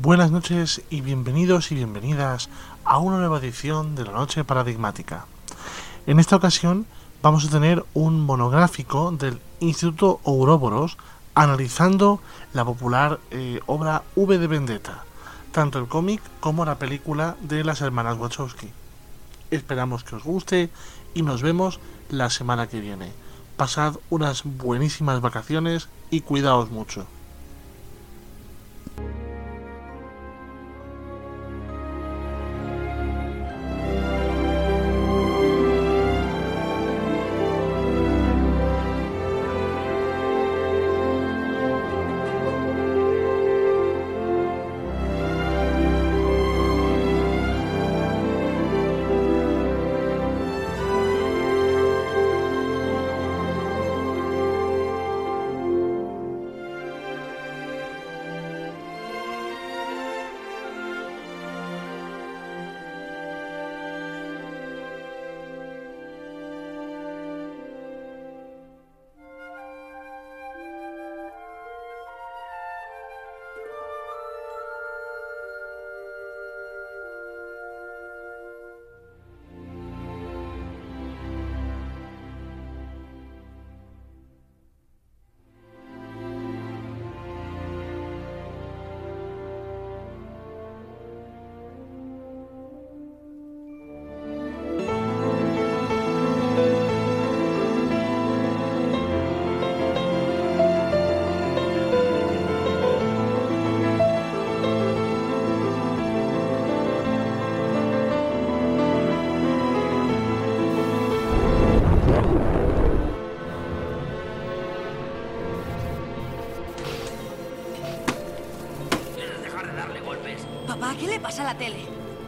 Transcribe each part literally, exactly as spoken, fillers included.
Buenas noches y bienvenidos y bienvenidas a una nueva edición de la Noche Paradigmática. En esta ocasión vamos a tener un monográfico del Instituto Ouroboros analizando la popular eh, obra V de Vendetta, tanto el cómic como la película de las hermanas Wachowski. Esperamos que os guste y nos vemos la semana que viene. Pasad unas buenísimas vacaciones y cuidaos mucho. ¿Qué le pasa a la tele?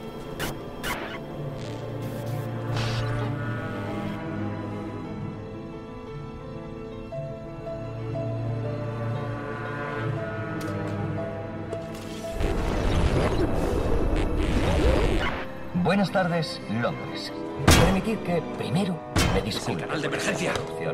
Buenas tardes, Londres. Permitid que, primero, me disculpe. Canal de emergencia.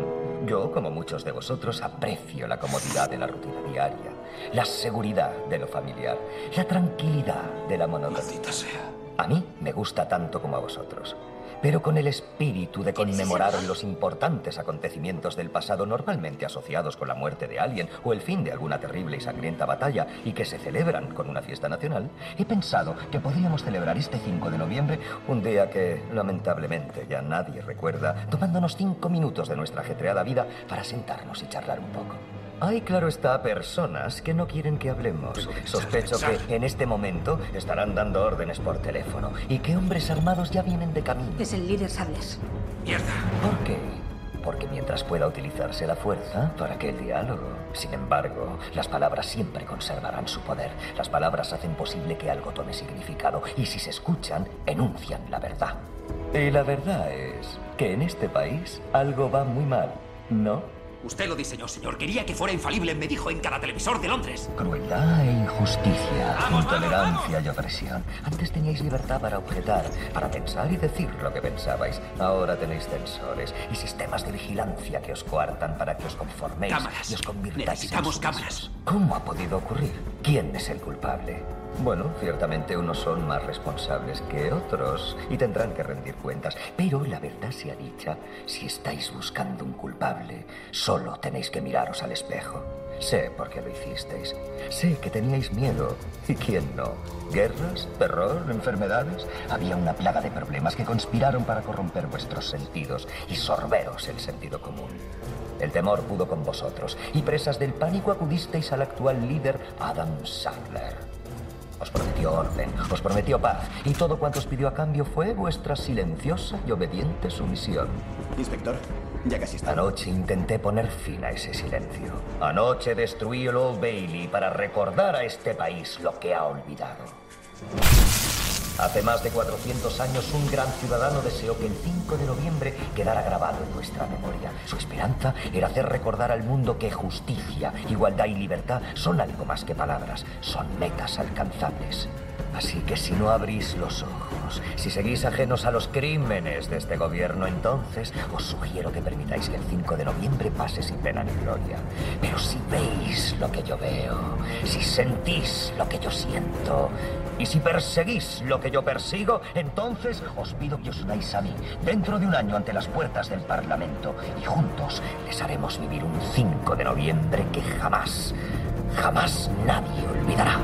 Yo, como muchos de vosotros, aprecio la comodidad de la rutina diaria, la seguridad de lo familiar, la tranquilidad de la monotonía. Maldita sea. A mí me gusta tanto como a vosotros, pero con el espíritu de conmemorar los importantes acontecimientos del pasado normalmente asociados con la muerte de alguien o el fin de alguna terrible y sangrienta batalla y que se celebran con una fiesta nacional, he pensado que podríamos celebrar este cinco de noviembre, un día que lamentablemente ya nadie recuerda, tomándonos cinco minutos de nuestra ajetreada vida para sentarnos y charlar un poco. Hay, claro está, personas que no quieren que hablemos. Sospecho que en este momento estarán dando órdenes por teléfono y que hombres armados ya vienen de camino. Es el líder Sables. ¡Mierda! ¿Por qué? Porque mientras pueda utilizarse la fuerza, ¿para qué el diálogo? Sin embargo, las palabras siempre conservarán su poder. Las palabras hacen posible que algo tome significado y si se escuchan, enuncian la verdad. Y la verdad es que en este país algo va muy mal, ¿no? Usted lo diseñó, señor. Quería que fuera infalible, me dijo en cada televisor de Londres. Crueldad e injusticia, ¡Vamos, intolerancia vamos, y opresión. Antes teníais libertad para objetar, para pensar y decir lo que pensabais. Ahora tenéis censores y sistemas de vigilancia que os coartan para que os conforméis Cámaras. y os convirtáis Necesitamos en cámaras. sumisos. ¿Cómo ha podido ocurrir? ¿Quién es el culpable? Bueno, ciertamente unos son más responsables que otros y tendrán que rendir cuentas. Pero la verdad sea dicha, si estáis buscando un culpable, solo tenéis que miraros al espejo. Sé por qué lo hicisteis. Sé que teníais miedo. ¿Y quién no? ¿Guerras? ¿Terror? ¿Enfermedades? Había una plaga de problemas que conspiraron para corromper vuestros sentidos y sorberos el sentido común. El temor pudo con vosotros y presas del pánico acudisteis al actual líder Adam Sandler. Os prometió orden, os prometió paz, y todo cuanto os pidió a cambio fue vuestra silenciosa y obediente sumisión. Inspector, ya casi está. Anoche intenté poner fin a ese silencio. Anoche destruí el Old Bailey para recordar a este país lo que ha olvidado. Hace más de cuatrocientos años un gran ciudadano deseó que el cinco de noviembre quedara grabado en nuestra memoria. Su esperanza era hacer recordar al mundo que justicia, igualdad y libertad son algo más que palabras, son metas alcanzables. Así que si no abrís los ojos, si seguís ajenos a los crímenes de este gobierno, entonces os sugiero que permitáis que el cinco de noviembre pase sin pena ni gloria. Pero si veis lo que yo veo, si sentís lo que yo siento, y si perseguís lo que yo persigo, entonces os pido que os unáis a mí dentro de un año ante las puertas del Parlamento y juntos les haremos vivir un cinco de noviembre que jamás, jamás nadie olvidará.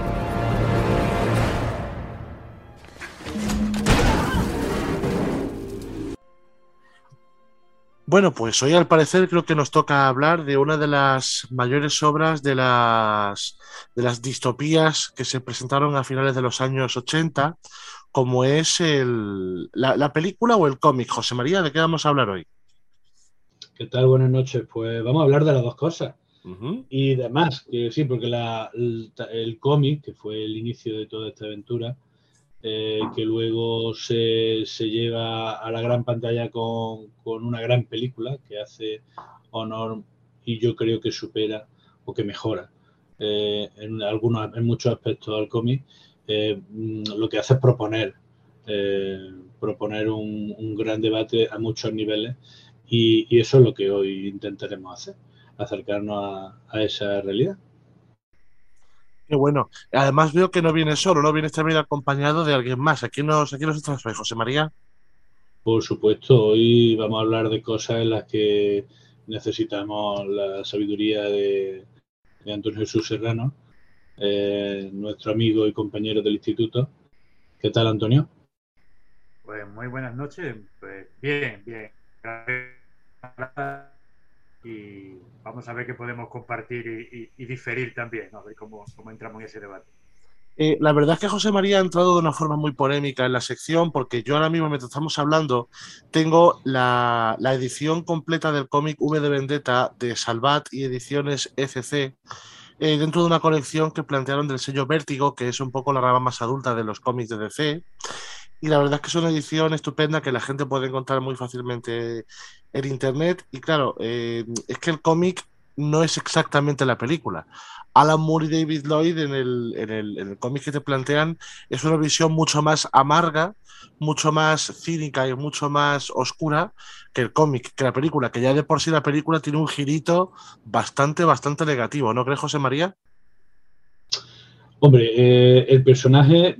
Bueno, pues hoy al parecer creo que nos toca hablar de una de las mayores obras de las, de las distopías que se presentaron a finales de los años ochenta, como es el, la, la película o el cómic. José María, ¿de qué vamos a hablar hoy? ¿Qué tal? Buenas noches. Pues vamos a hablar de las dos cosas. Uh-huh. Y demás, que sí, porque la, el, el cómic, que fue el inicio de toda esta aventura, Eh, que luego se, se lleva a la gran pantalla con, con una gran película que hace honor y yo creo que supera o que mejora eh, en, algunos, en muchos aspectos al cómic. Eh, lo que hace es proponer, eh, proponer un, un gran debate a muchos niveles y, y eso es lo que hoy intentaremos hacer, acercarnos a, a esa realidad. Qué bueno. Además veo que no vienes solo, no vienes también acompañado de alguien más. ¿A quién nos, a quién nos traes hoy, José María? Por supuesto, hoy vamos a hablar de cosas en las que necesitamos la sabiduría de, de Antonio Jesús Serrano, eh, nuestro amigo y compañero del instituto. ¿Qué tal, Antonio? Pues muy buenas noches. Pues bien, bien. Y vamos a ver qué podemos compartir y, y, y diferir también, ¿no? A ver cómo, cómo entramos en ese debate. Eh, la verdad es que José María ha entrado de una forma muy polémica en la sección, porque yo ahora mismo, mientras estamos hablando, tengo la, la edición completa del cómic V de Vendetta de Salvat y Ediciones F C, eh, dentro de una colección que plantearon del sello Vértigo, que es un poco la rama más adulta de los cómics de D C. Y la verdad es que es una edición estupenda que la gente puede encontrar muy fácilmente en internet. Y claro, eh, es que el cómic no es exactamente la película. Alan Moore y David Lloyd en el, en el, en el cómic que te plantean es una visión mucho más amarga, mucho más cínica y mucho más oscura que el cómic, que la película, que ya de por sí la película tiene un girito bastante, bastante negativo, ¿no crees, José María? Hombre, eh, el personaje...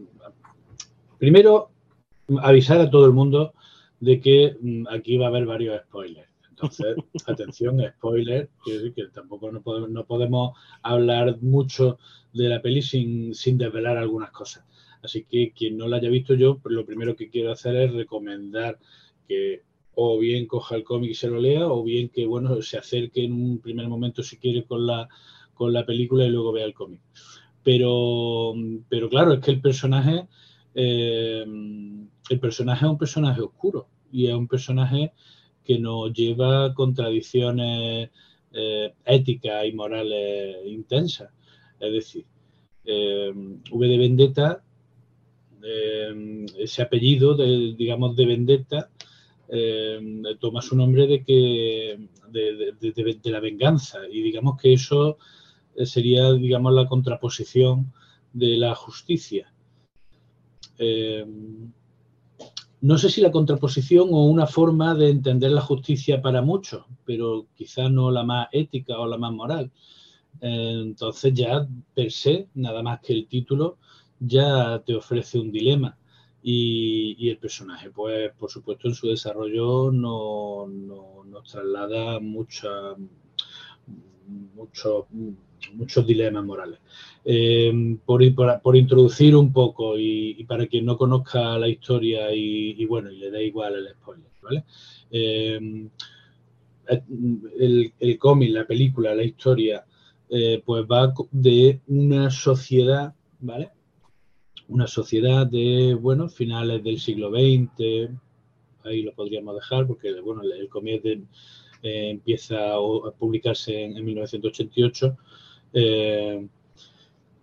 Primero, avisar a todo el mundo de que mm, aquí va a haber varios spoilers. Entonces, atención, spoiler, que, que tampoco no podemos, no podemos hablar mucho de la peli sin, sin desvelar algunas cosas. Así que quien no la haya visto, yo lo primero que quiero hacer es recomendar que o bien coja el cómic y se lo lea, o bien que bueno se acerque en un primer momento si quiere con la, con la película y luego vea el cómic. Pero, pero claro, es que el personaje... Eh, el personaje es un personaje oscuro y es un personaje que nos lleva a contradicciones eh, éticas y morales intensas. Es decir, eh, V de Vendetta, eh, ese apellido, de, digamos, de Vendetta, eh, toma su nombre de, que, de, de, de, de la venganza y digamos que eso sería, digamos, la contraposición de la justicia. Eh, no sé si la contraposición o una forma de entender la justicia para muchos, pero quizá no la más ética o la más moral. Eh, entonces ya per se, nada más que el título, ya te ofrece un dilema. Y, y el personaje, pues por supuesto en su desarrollo no, no, nos traslada mucha, mucho, muchos dilemas morales. Eh, por, por, por introducir un poco y, y para quien no conozca la historia y, y bueno, y le da igual el spoiler, ¿vale? Eh, el, el cómic, la película, la historia, eh, pues va de una sociedad, ¿vale? Una sociedad de, bueno, finales del siglo veinte, ahí lo podríamos dejar porque, bueno, el, el cómic de, eh, empieza a publicarse en, en mil novecientos ochenta y ocho. Eh,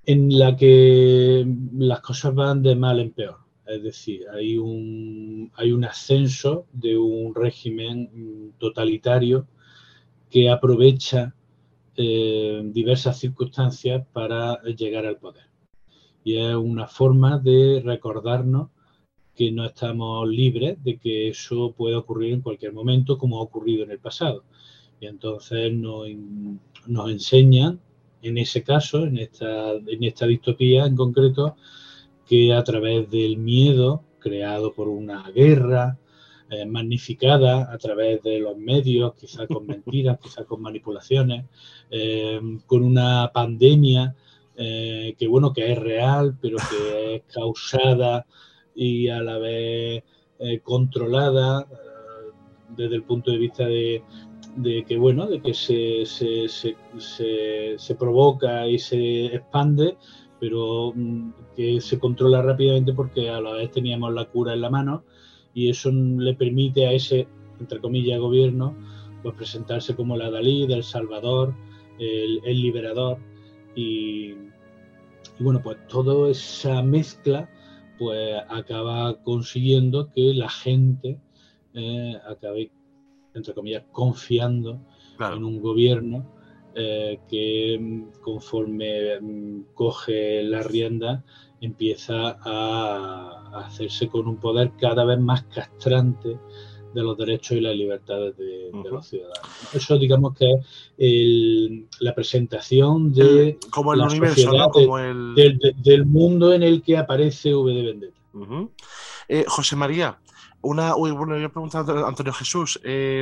en la que las cosas van de mal en peor. Es decir, hay un, hay un ascenso de un régimen totalitario que aprovecha eh, diversas circunstancias para llegar al poder. Y es una forma de recordarnos que no estamos libres de que eso puede ocurrir en cualquier momento, como ha ocurrido en el pasado. Y entonces nos, nos enseñan, en ese caso, en esta, en esta distopía en concreto, que a través del miedo creado por una guerra, eh, magnificada a través de los medios, quizás con mentiras, quizás con manipulaciones, eh, con una pandemia eh, que, bueno, que es real, pero que es causada y a la vez eh, controlada eh, desde el punto de vista de, de que, bueno, de que se, se, se, se, se provoca y se expande, pero mm, que se controla rápidamente porque a la vez teníamos la cura en la mano y eso le permite a ese, entre comillas, gobierno, pues presentarse como la Dalí, el Salvador, el, el liberador y, y bueno, pues toda esa mezcla pues acaba consiguiendo que la gente eh, acabe, entre comillas, confiando claro. en un gobierno eh, que conforme mm, coge la rienda empieza a, a hacerse con un poder cada vez más castrante de los derechos y las libertades de, uh-huh. de los ciudadanos. Eso digamos que es el, la presentación de el, como el la universo, ¿no? Como el... del, del, del mundo en el que aparece V de Vendetta. Uh-huh. eh, José María, una, uy, bueno, yo he preguntado a Antonio Jesús, eh,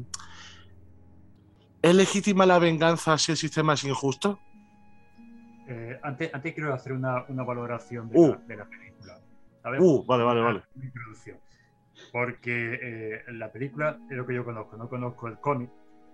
¿es legítima la venganza si el sistema es injusto? Eh, antes, antes quiero hacer una, una valoración de, uh. la, de la película. ¿Sabes? Uh, vale, vale, vale. Una introducción. Porque eh, la película es lo que yo conozco, no conozco el cómic.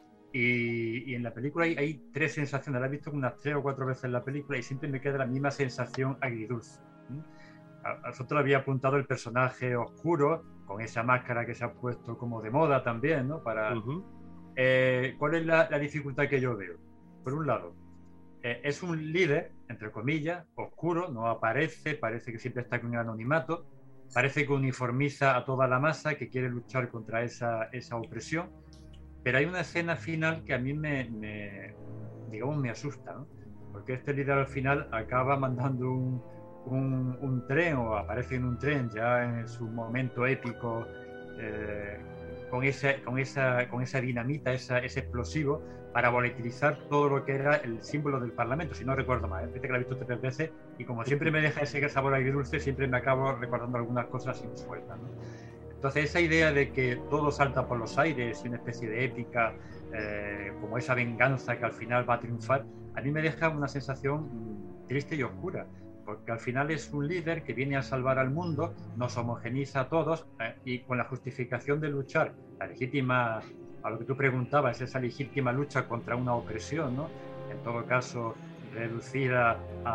Y, y en la película hay, hay tres sensaciones. La he visto unas tres o cuatro veces en la película y siempre me queda la misma sensación agridulce. A, a nosotros había apuntado el personaje oscuro, con esa máscara que se ha puesto como de moda también, ¿no? Para, uh-huh. eh, ¿Cuál es la, la dificultad que yo veo? Por un lado, eh, es un líder, entre comillas, oscuro, no aparece, parece que siempre está con un anonimato. Parece que uniformiza a toda la masa que quiere luchar contra esa, esa opresión, pero hay una escena final que a mí me, me digamos, me asusta, ¿no? Porque este líder al final acaba mandando un, un, un tren, o aparece en un tren ya en su momento épico, eh, con, ese, con, esa, con esa dinamita, esa, ese explosivo, para volatilizar todo lo que era el símbolo del Parlamento, si no recuerdo mal. Fíjate que la he visto tres veces y como siempre me deja ese sabor agridulce, siempre me acabo recordando algunas cosas insueltas, ¿no? Entonces esa idea de que todo salta por los aires, una especie de épica, eh, como esa venganza que al final va a triunfar, a mí me deja una sensación mmm, triste y oscura, porque al final es un líder que viene a salvar al mundo, nos homogeniza a todos eh, y con la justificación de luchar, la legítima... A lo que tú preguntabas, esa legítima lucha contra una opresión, ¿no? En todo caso, reducida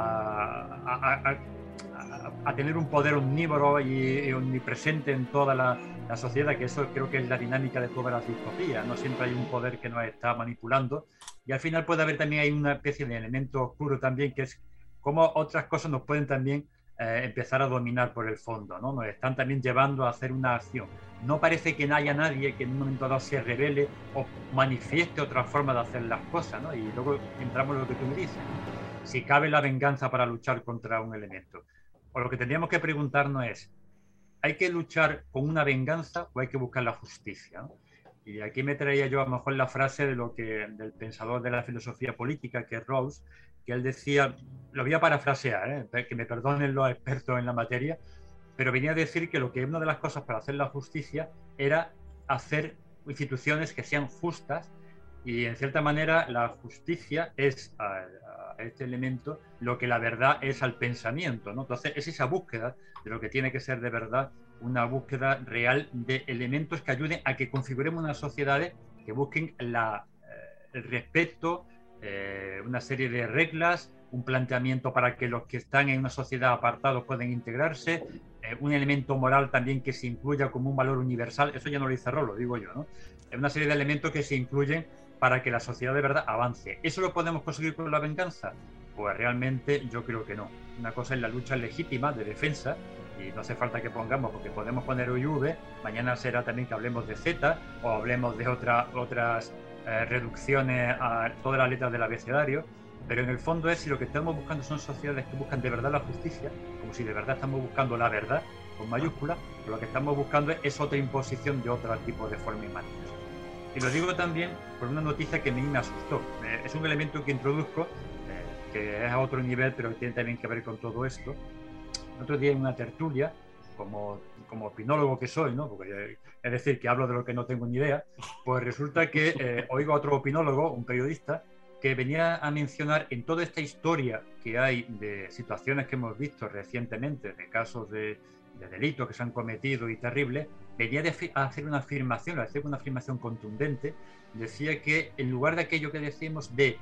a, a, a, a, a tener un poder omnívoro y, y omnipresente en toda la, la sociedad, que eso creo que es la dinámica de todas las distopías, ¿no? Siempre hay un poder que nos está manipulando y al final puede haber también hay una especie de elemento oscuro también, que es cómo otras cosas nos pueden también eh, empezar a dominar por el fondo, ¿no? Nos están también llevando a hacer una acción. No parece que no haya nadie que en un momento dado se revele o manifieste otra forma de hacer las cosas, ¿no? Y luego entramos en lo que tú me dices. Si cabe la venganza para luchar contra un elemento. O lo que tendríamos que preguntarnos es, ¿hay que luchar con una venganza o hay que buscar la justicia, ¿no? Y aquí me traía yo a lo mejor la frase de lo que, del pensador de la filosofía política, que es Rawls, que él decía, lo voy a parafrasear, ¿eh? Que me perdonen los expertos en la materia, pero venía a decir que lo que una de las cosas para hacer la justicia era hacer instituciones que sean justas y en cierta manera la justicia es a, a este elemento lo que la verdad es al pensamiento, ¿no? Entonces es esa búsqueda de lo que tiene que ser de verdad una búsqueda real de elementos que ayuden a que configuremos unas sociedades que busquen la, eh, el respeto, eh, una serie de reglas, un planteamiento para que los que están en una sociedad apartados puedan integrarse, eh, un elemento moral también que se incluya como un valor universal, eso ya no lo dice Rawls, lo digo yo, ¿no? Es una serie de elementos que se incluyen para que la sociedad de verdad avance. ¿Eso lo podemos conseguir con la venganza? Pues realmente yo creo que no. Una cosa es la lucha legítima de defensa, y no hace falta que pongamos, porque podemos poner U y V, mañana será también que hablemos de Z, o hablemos de otra, otras eh, reducciones a todas las letras del abecedario, pero en el fondo es si lo que estamos buscando son sociedades que buscan de verdad la justicia, como si de verdad estamos buscando la verdad, con mayúsculas, pero lo que estamos buscando es otra imposición de otro tipo de forma inmanente. Y lo digo también por una noticia que a mí me asustó. Eh, es un elemento que introduzco, eh, que es a otro nivel, pero que tiene también que ver con todo esto. El otro día en una tertulia, como, como opinólogo que soy, ¿no? Porque, es decir, que hablo de lo que no tengo ni idea, pues resulta que eh, oigo a otro opinólogo, un periodista, que venía a mencionar en toda esta historia que hay de situaciones que hemos visto recientemente, de casos de, de delitos que se han cometido y terribles, venía a hacer una afirmación, a hacer una afirmación contundente, decía que en lugar de aquello que decimos de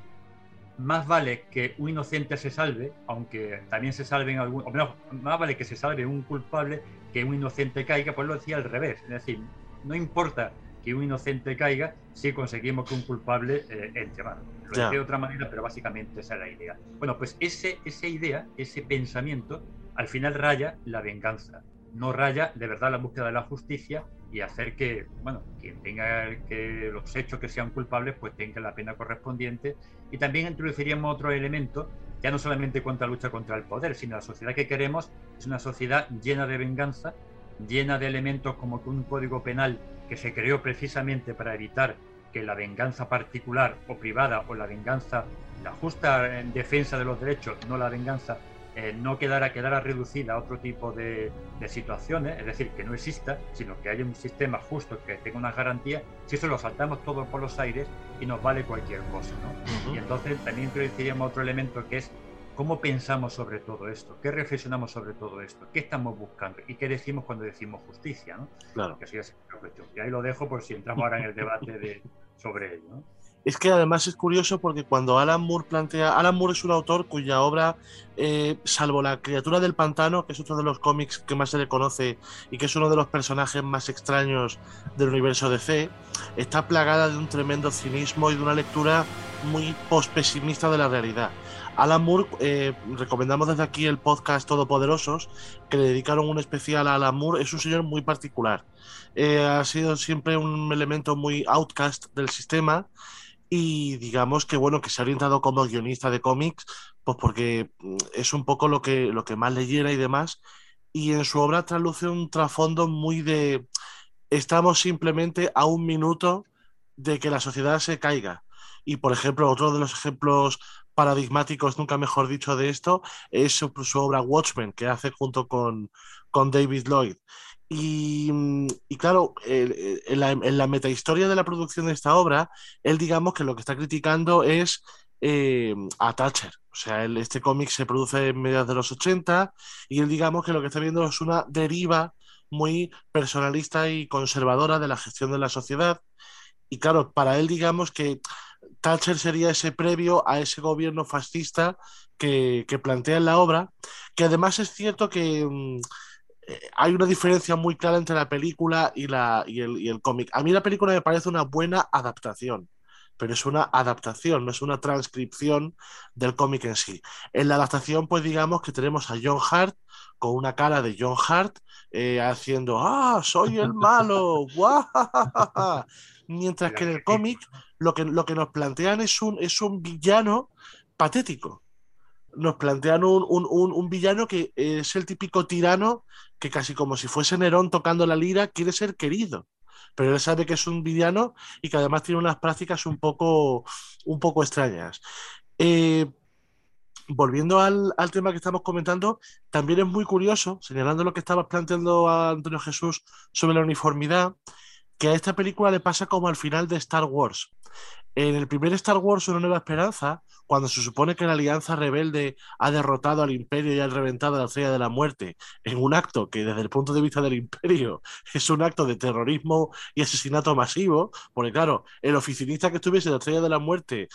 más vale que un inocente se salve, aunque también se salven algún, o menos, más vale que se salve un culpable que un inocente caiga, pues lo decía al revés, es decir, no importa que un inocente caiga si conseguimos que un culpable eh, entre. Bueno, lo decía de otra manera, pero básicamente esa es la idea. Bueno, pues ese, esa idea, ese pensamiento, al final raya la venganza, no raya de verdad la búsqueda de la justicia y hacer que, bueno, quien tenga que los hechos que sean culpables, pues tenga la pena correspondiente. Y también introduciríamos otro elemento, ya no solamente contra la lucha contra el poder, sino la sociedad que queremos es una sociedad llena de venganza, llena de elementos como que un código penal que se creó precisamente para evitar que la venganza particular o privada o la venganza, la justa defensa de los derechos, no la venganza, eh, no quedara, quedara reducida a otro tipo de, de situaciones, es decir, que no exista, sino que haya un sistema justo que tenga unas garantías. Si eso lo saltamos todo por los aires y nos vale cualquier cosa, ¿no? Uh-huh. Y entonces también introduciríamos otro elemento que es cómo pensamos sobre todo esto, qué reflexionamos sobre todo esto, qué estamos buscando y qué decimos cuando decimos justicia, ¿no? Claro. Que eso ya es una cuestión. Y ahí lo dejo por si entramos ahora en el debate de, sobre ello, ¿no? Es que además es curioso porque cuando Alan Moore plantea... Alan Moore es un autor cuya obra, eh, salvo La criatura del pantano, que es otro de los cómics que más se le conoce y que es uno de los personajes más extraños del universo D C, está plagada de un tremendo cinismo y de una lectura muy post-pesimista de la realidad. Alan Moore, eh, recomendamos desde aquí el podcast Todopoderosos, que le dedicaron un especial a Alan Moore. Es un señor muy particular. Eh, ha sido siempre un elemento muy outcast del sistema. Y digamos que bueno, que se ha orientado como guionista de cómics, pues porque es un poco lo que, lo que más le llena y demás, y en su obra trasluce un trasfondo muy de estamos simplemente a un minuto de que la sociedad se caiga. Y por ejemplo, otro de los ejemplos paradigmáticos, nunca mejor dicho, de esto es su, su obra Watchmen, que hace junto con, con David Lloyd. Y, y claro, en la, en la metahistoria de la producción de esta obra, él digamos que lo que está criticando es eh, a Thatcher. O sea, él, este cómic se produce en mediados de los ochenta y él digamos que lo que está viendo es una deriva muy personalista y conservadora de la gestión de la sociedad. Y claro, para él digamos que Thatcher sería ese previo a ese gobierno fascista que, que plantea en la obra, que además es cierto que... Mmm, hay una diferencia muy clara entre la película y, la, y, el, y el cómic. A mí la película me parece una buena adaptación, pero es una adaptación, no es una transcripción del cómic en sí. En la adaptación, pues digamos que tenemos a John Hurt con una cara de John Hurt eh, haciendo ¡ah, soy el malo! ¡Guau! Mientras que en el cómic lo que, lo que nos plantean es un, es un villano patético. Nos plantean un, un, un, un villano que es el típico tirano que casi como si fuese Nerón tocando la lira quiere ser querido, pero él sabe que es un villano y que además tiene unas prácticas un poco, un poco extrañas. Eh, volviendo al, al tema que estamos comentando, también es muy curioso, señalando lo que estabas planteando a Antonio Jesús sobre la uniformidad, que a esta película le pasa como al final de Star Wars. En el primer Star Wars, Una Nueva Esperanza, cuando se supone que la Alianza Rebelde ha derrotado al Imperio y ha reventado la Estrella de la Muerte, en un acto que desde el punto de vista del Imperio es un acto de terrorismo y asesinato masivo, porque claro, el oficinista que estuviese en la Estrella de la Muerte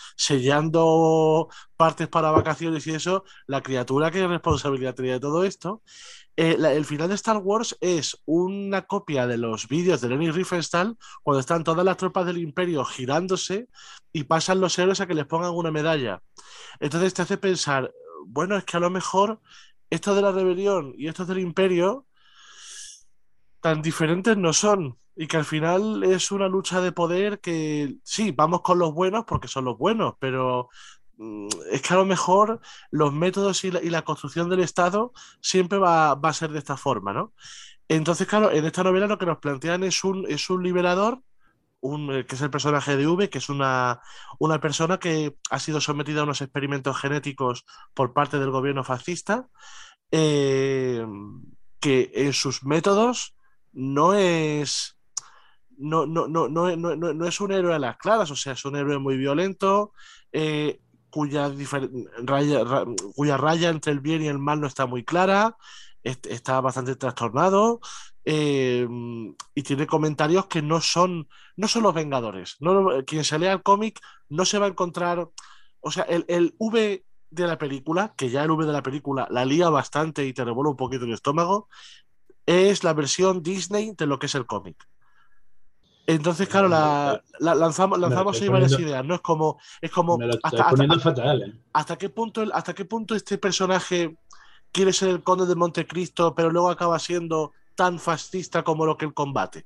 sellando partes para vacaciones y eso, la criatura qué responsabilidad tenía de todo esto. Eh, la, el final de Star Wars es una copia de los vídeos de Leni Riefenstahl cuando están todas las tropas del Imperio girándose rebelándose y pasan los héroes a que les pongan una medalla. Entonces te hace pensar, bueno, es que a lo mejor esto de la rebelión y esto del imperio tan diferentes no son, y que al final es una lucha de poder que sí, vamos con los buenos porque son los buenos, pero mm, es que a lo mejor los métodos y la, y la construcción del Estado siempre va, va a ser de esta forma, ¿no? Entonces, claro, en esta novela lo que nos plantean es un, es un liberador, un, eh, que es el personaje de V, que es una, una persona que ha sido sometida a unos experimentos genéticos por parte del gobierno fascista, eh, que en sus métodos no es, no, no, no, no, no, no, no es un héroe a las claras, o sea, es un héroe muy violento, eh, cuya, difer- raya, ra- cuya raya entre el bien y el mal no está muy clara, est- está bastante trastornado, eh, y tiene comentarios que no son, no son los Vengadores. No, quien se lea el cómic no se va a encontrar, o sea, el, el V de la película, que ya el V de la película la lía bastante y te revuelve un poquito el estómago, es la versión Disney de lo que es el cómic. Entonces, claro, la, la lanzamos, Me lo lanzamos estoy ahí varias poniendo, ideas, ¿no? Es como, es como me lo estoy hasta, hasta, poniendo hasta, fatal, ¿eh? hasta qué punto el- hasta qué punto este personaje quiere ser el conde de Montecristo, pero luego acaba siendo tan fascista como lo que él combate.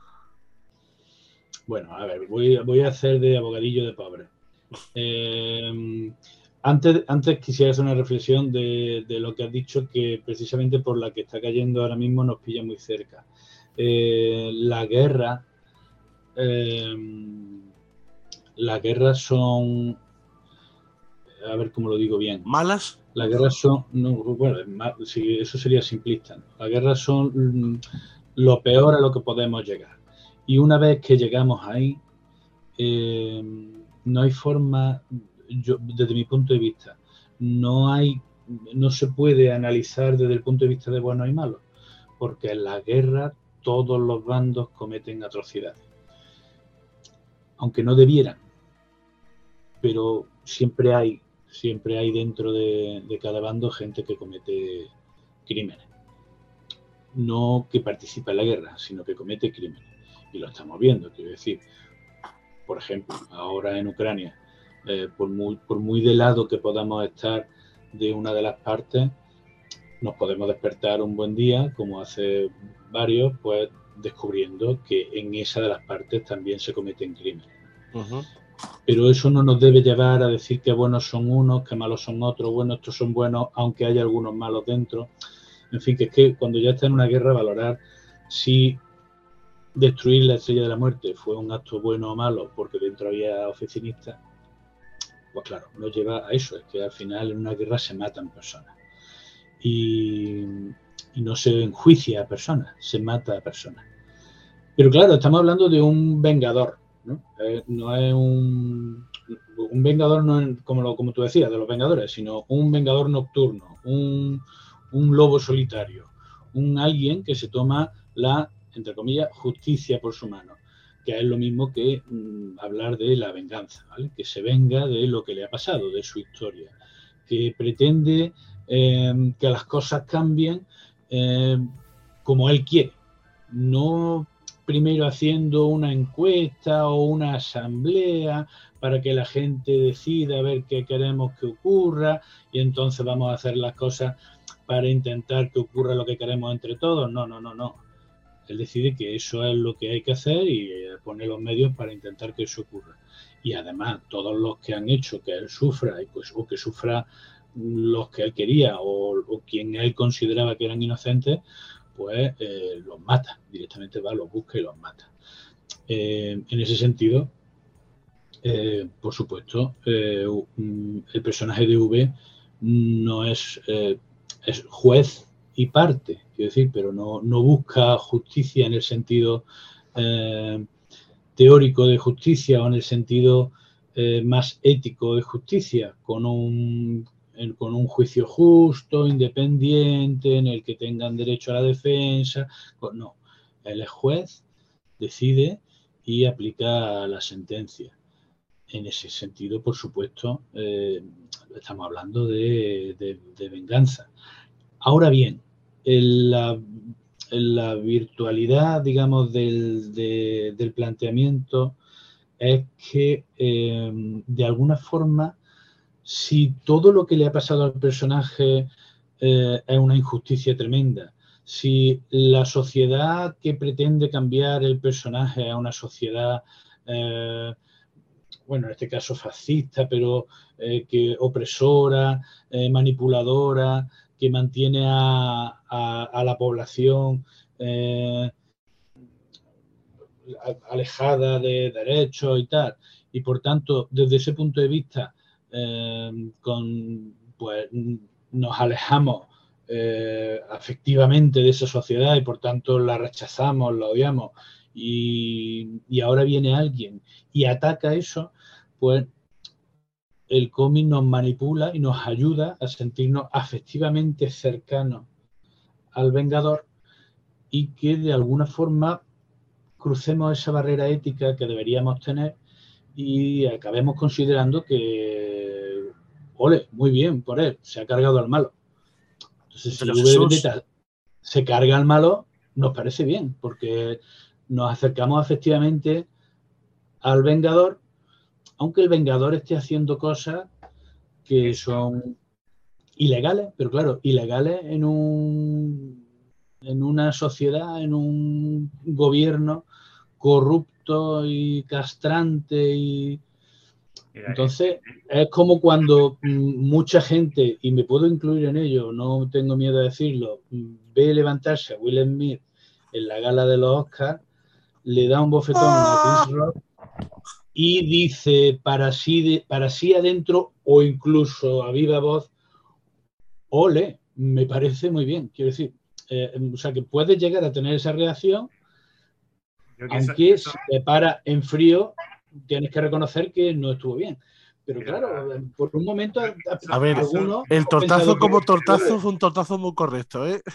Bueno, a ver, voy, voy a hacer de abogadillo de pobre. Eh, antes, antes quisiera hacer una reflexión de, de lo que has dicho, que precisamente por la que está cayendo ahora mismo nos pilla muy cerca. Eh, la guerra, eh, las guerras son, a ver cómo lo digo bien. ¿Malas? Las guerras son, no, bueno, sí, eso sería simplista, ¿no? Las guerras son mm, lo peor a lo que podemos llegar. Y una vez que llegamos ahí, eh, no hay forma, yo, desde mi punto de vista, no hay, no se puede analizar desde el punto de vista de buenos y malos, porque en la guerra todos los bandos cometen atrocidades, aunque no debieran, pero siempre hay, siempre hay dentro de, de cada bando gente que comete crímenes, no que participa en la guerra, sino que comete crímenes, y lo estamos viendo, quiero decir. Por ejemplo, ahora en Ucrania, eh, por, muy, por muy de lado que podamos estar de una de las partes, nos podemos despertar un buen día, como hace varios, pues descubriendo que en esa de las partes también se cometen crímenes. Uh-huh. Pero eso no nos debe llevar a decir que buenos son unos, que malos son otros, bueno, estos son buenos, aunque haya algunos malos dentro. En fin, que es que cuando ya está en una guerra, valorar si destruir la Estrella de la Muerte fue un acto bueno o malo porque dentro había oficinistas, pues claro, nos lleva a eso, es que al final en una guerra se matan personas y, y no se enjuicia a personas, se mata a personas. Pero claro, estamos hablando de un vengador, ¿no? Eh, no es un, un vengador, no es como, lo, como tú decías, de los Vengadores, sino un vengador nocturno, un, un lobo solitario, un alguien que se toma la, entre comillas, justicia por su mano, que es lo mismo que mmm, hablar de la venganza, ¿vale? Que se venga de lo que le ha pasado, de su historia, que pretende eh, que las cosas cambien eh, como él quiere, no primero haciendo una encuesta o una asamblea para que la gente decida a ver qué queremos que ocurra y entonces vamos a hacer las cosas para intentar que ocurra lo que queremos entre todos. No, no, no, no. Él decide que eso es lo que hay que hacer y pone los medios para intentar que eso ocurra. Y además, todos los que han hecho que él sufra y pues, o que sufra los que él quería o, o quien él consideraba que eran inocentes, pues eh, los mata. Directamente va, los busca y los mata. Eh, en ese sentido, eh, por supuesto, eh, el personaje de V no es, eh, es juez y parte, quiero decir, pero no, no busca justicia en el sentido eh, teórico de justicia o en el sentido eh, más ético de justicia, con un, en, con un juicio justo, independiente, en el que tengan derecho a la defensa. Con, no, él es juez, decide y aplica la sentencia. En ese sentido, por supuesto, eh, estamos hablando de, de, de venganza. Ahora bien, en la, en la virtualidad, digamos, del, de, del planteamiento es que eh, de alguna forma, si todo lo que le ha pasado al personaje eh, es una injusticia tremenda, si la sociedad que pretende cambiar el personaje es una sociedad, eh, bueno, en este caso fascista, pero eh, que opresora, eh, manipuladora, que mantiene a, a, a la población eh, alejada de derechos y tal, y por tanto, desde ese punto de vista, eh, con, pues, nos alejamos eh, afectivamente de esa sociedad y por tanto la rechazamos, la odiamos, y, y ahora viene alguien y ataca eso, pues el cómic nos manipula y nos ayuda a sentirnos afectivamente cercanos al Vengador y que de alguna forma crucemos esa barrera ética que deberíamos tener y acabemos considerando que, ole, muy bien por él, se ha cargado al malo. Entonces, si V de Vendetta se carga al malo, nos parece bien, porque nos acercamos afectivamente al Vengador, aunque el Vengador esté haciendo cosas que son ilegales, pero claro, ilegales en un en una sociedad, en un gobierno corrupto y castrante y entonces es como cuando mucha gente, y me puedo incluir en ello, no tengo miedo a decirlo, ve levantarse a Will Smith en la gala de los Oscars, le da un bofetón a Chris Rock y dice para sí, de, para sí adentro o incluso a viva voz, ole, me parece muy bien, quiero decir, eh, o sea que puedes llegar a tener esa reacción, aunque eso, eso... si te para en frío, tienes que reconocer que no estuvo bien. Pero claro, por un momento a, a ver, algunos el tortazo como tortazo fue un tortazo muy correcto, ¿eh?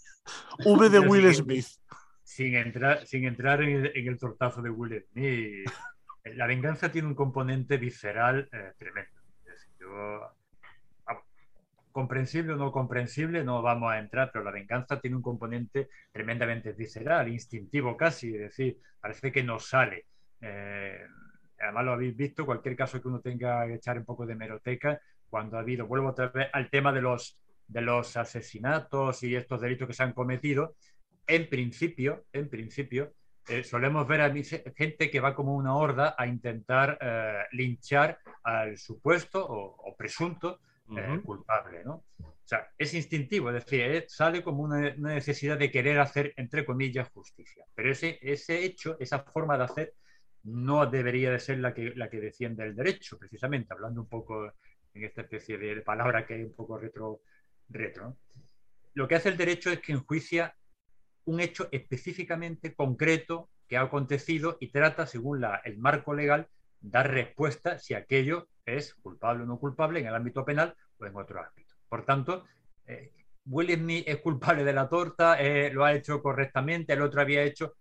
V de Will Smith. Sin entrar, sin entrar en, el, en el tortazo de Will Smith, la venganza tiene un componente visceral eh, tremendo. Es decir, yo, comprensible o no comprensible, no vamos a entrar, pero la venganza tiene un componente tremendamente visceral, instintivo casi, es decir, parece que nos sale. Eh, además lo habéis visto, cualquier caso que uno tenga que echar un poco de hemeroteca, cuando ha habido, vuelvo otra vez al tema de los, de los asesinatos y estos delitos que se han cometido, en principio, en principio, eh, solemos ver a mí gente que va como una horda a intentar eh, linchar al supuesto o, o presunto eh, uh-huh. culpable, ¿no? O sea, es instintivo, es decir, eh, sale como una, una necesidad de querer hacer, entre comillas, justicia. Pero ese, ese hecho, esa forma de hacer, no debería de ser la que, la que defiende el derecho, precisamente, hablando un poco en esta especie de palabra que es un poco retro, retro, ¿no? Lo que hace el derecho es que enjuicia un hecho específicamente concreto que ha acontecido y trata, según la, el marco legal, dar respuesta si aquello es culpable o no culpable en el ámbito penal o en otro ámbito. Por tanto, eh, Will Smith es culpable de la torta, eh, lo ha hecho correctamente, el otro había hecho...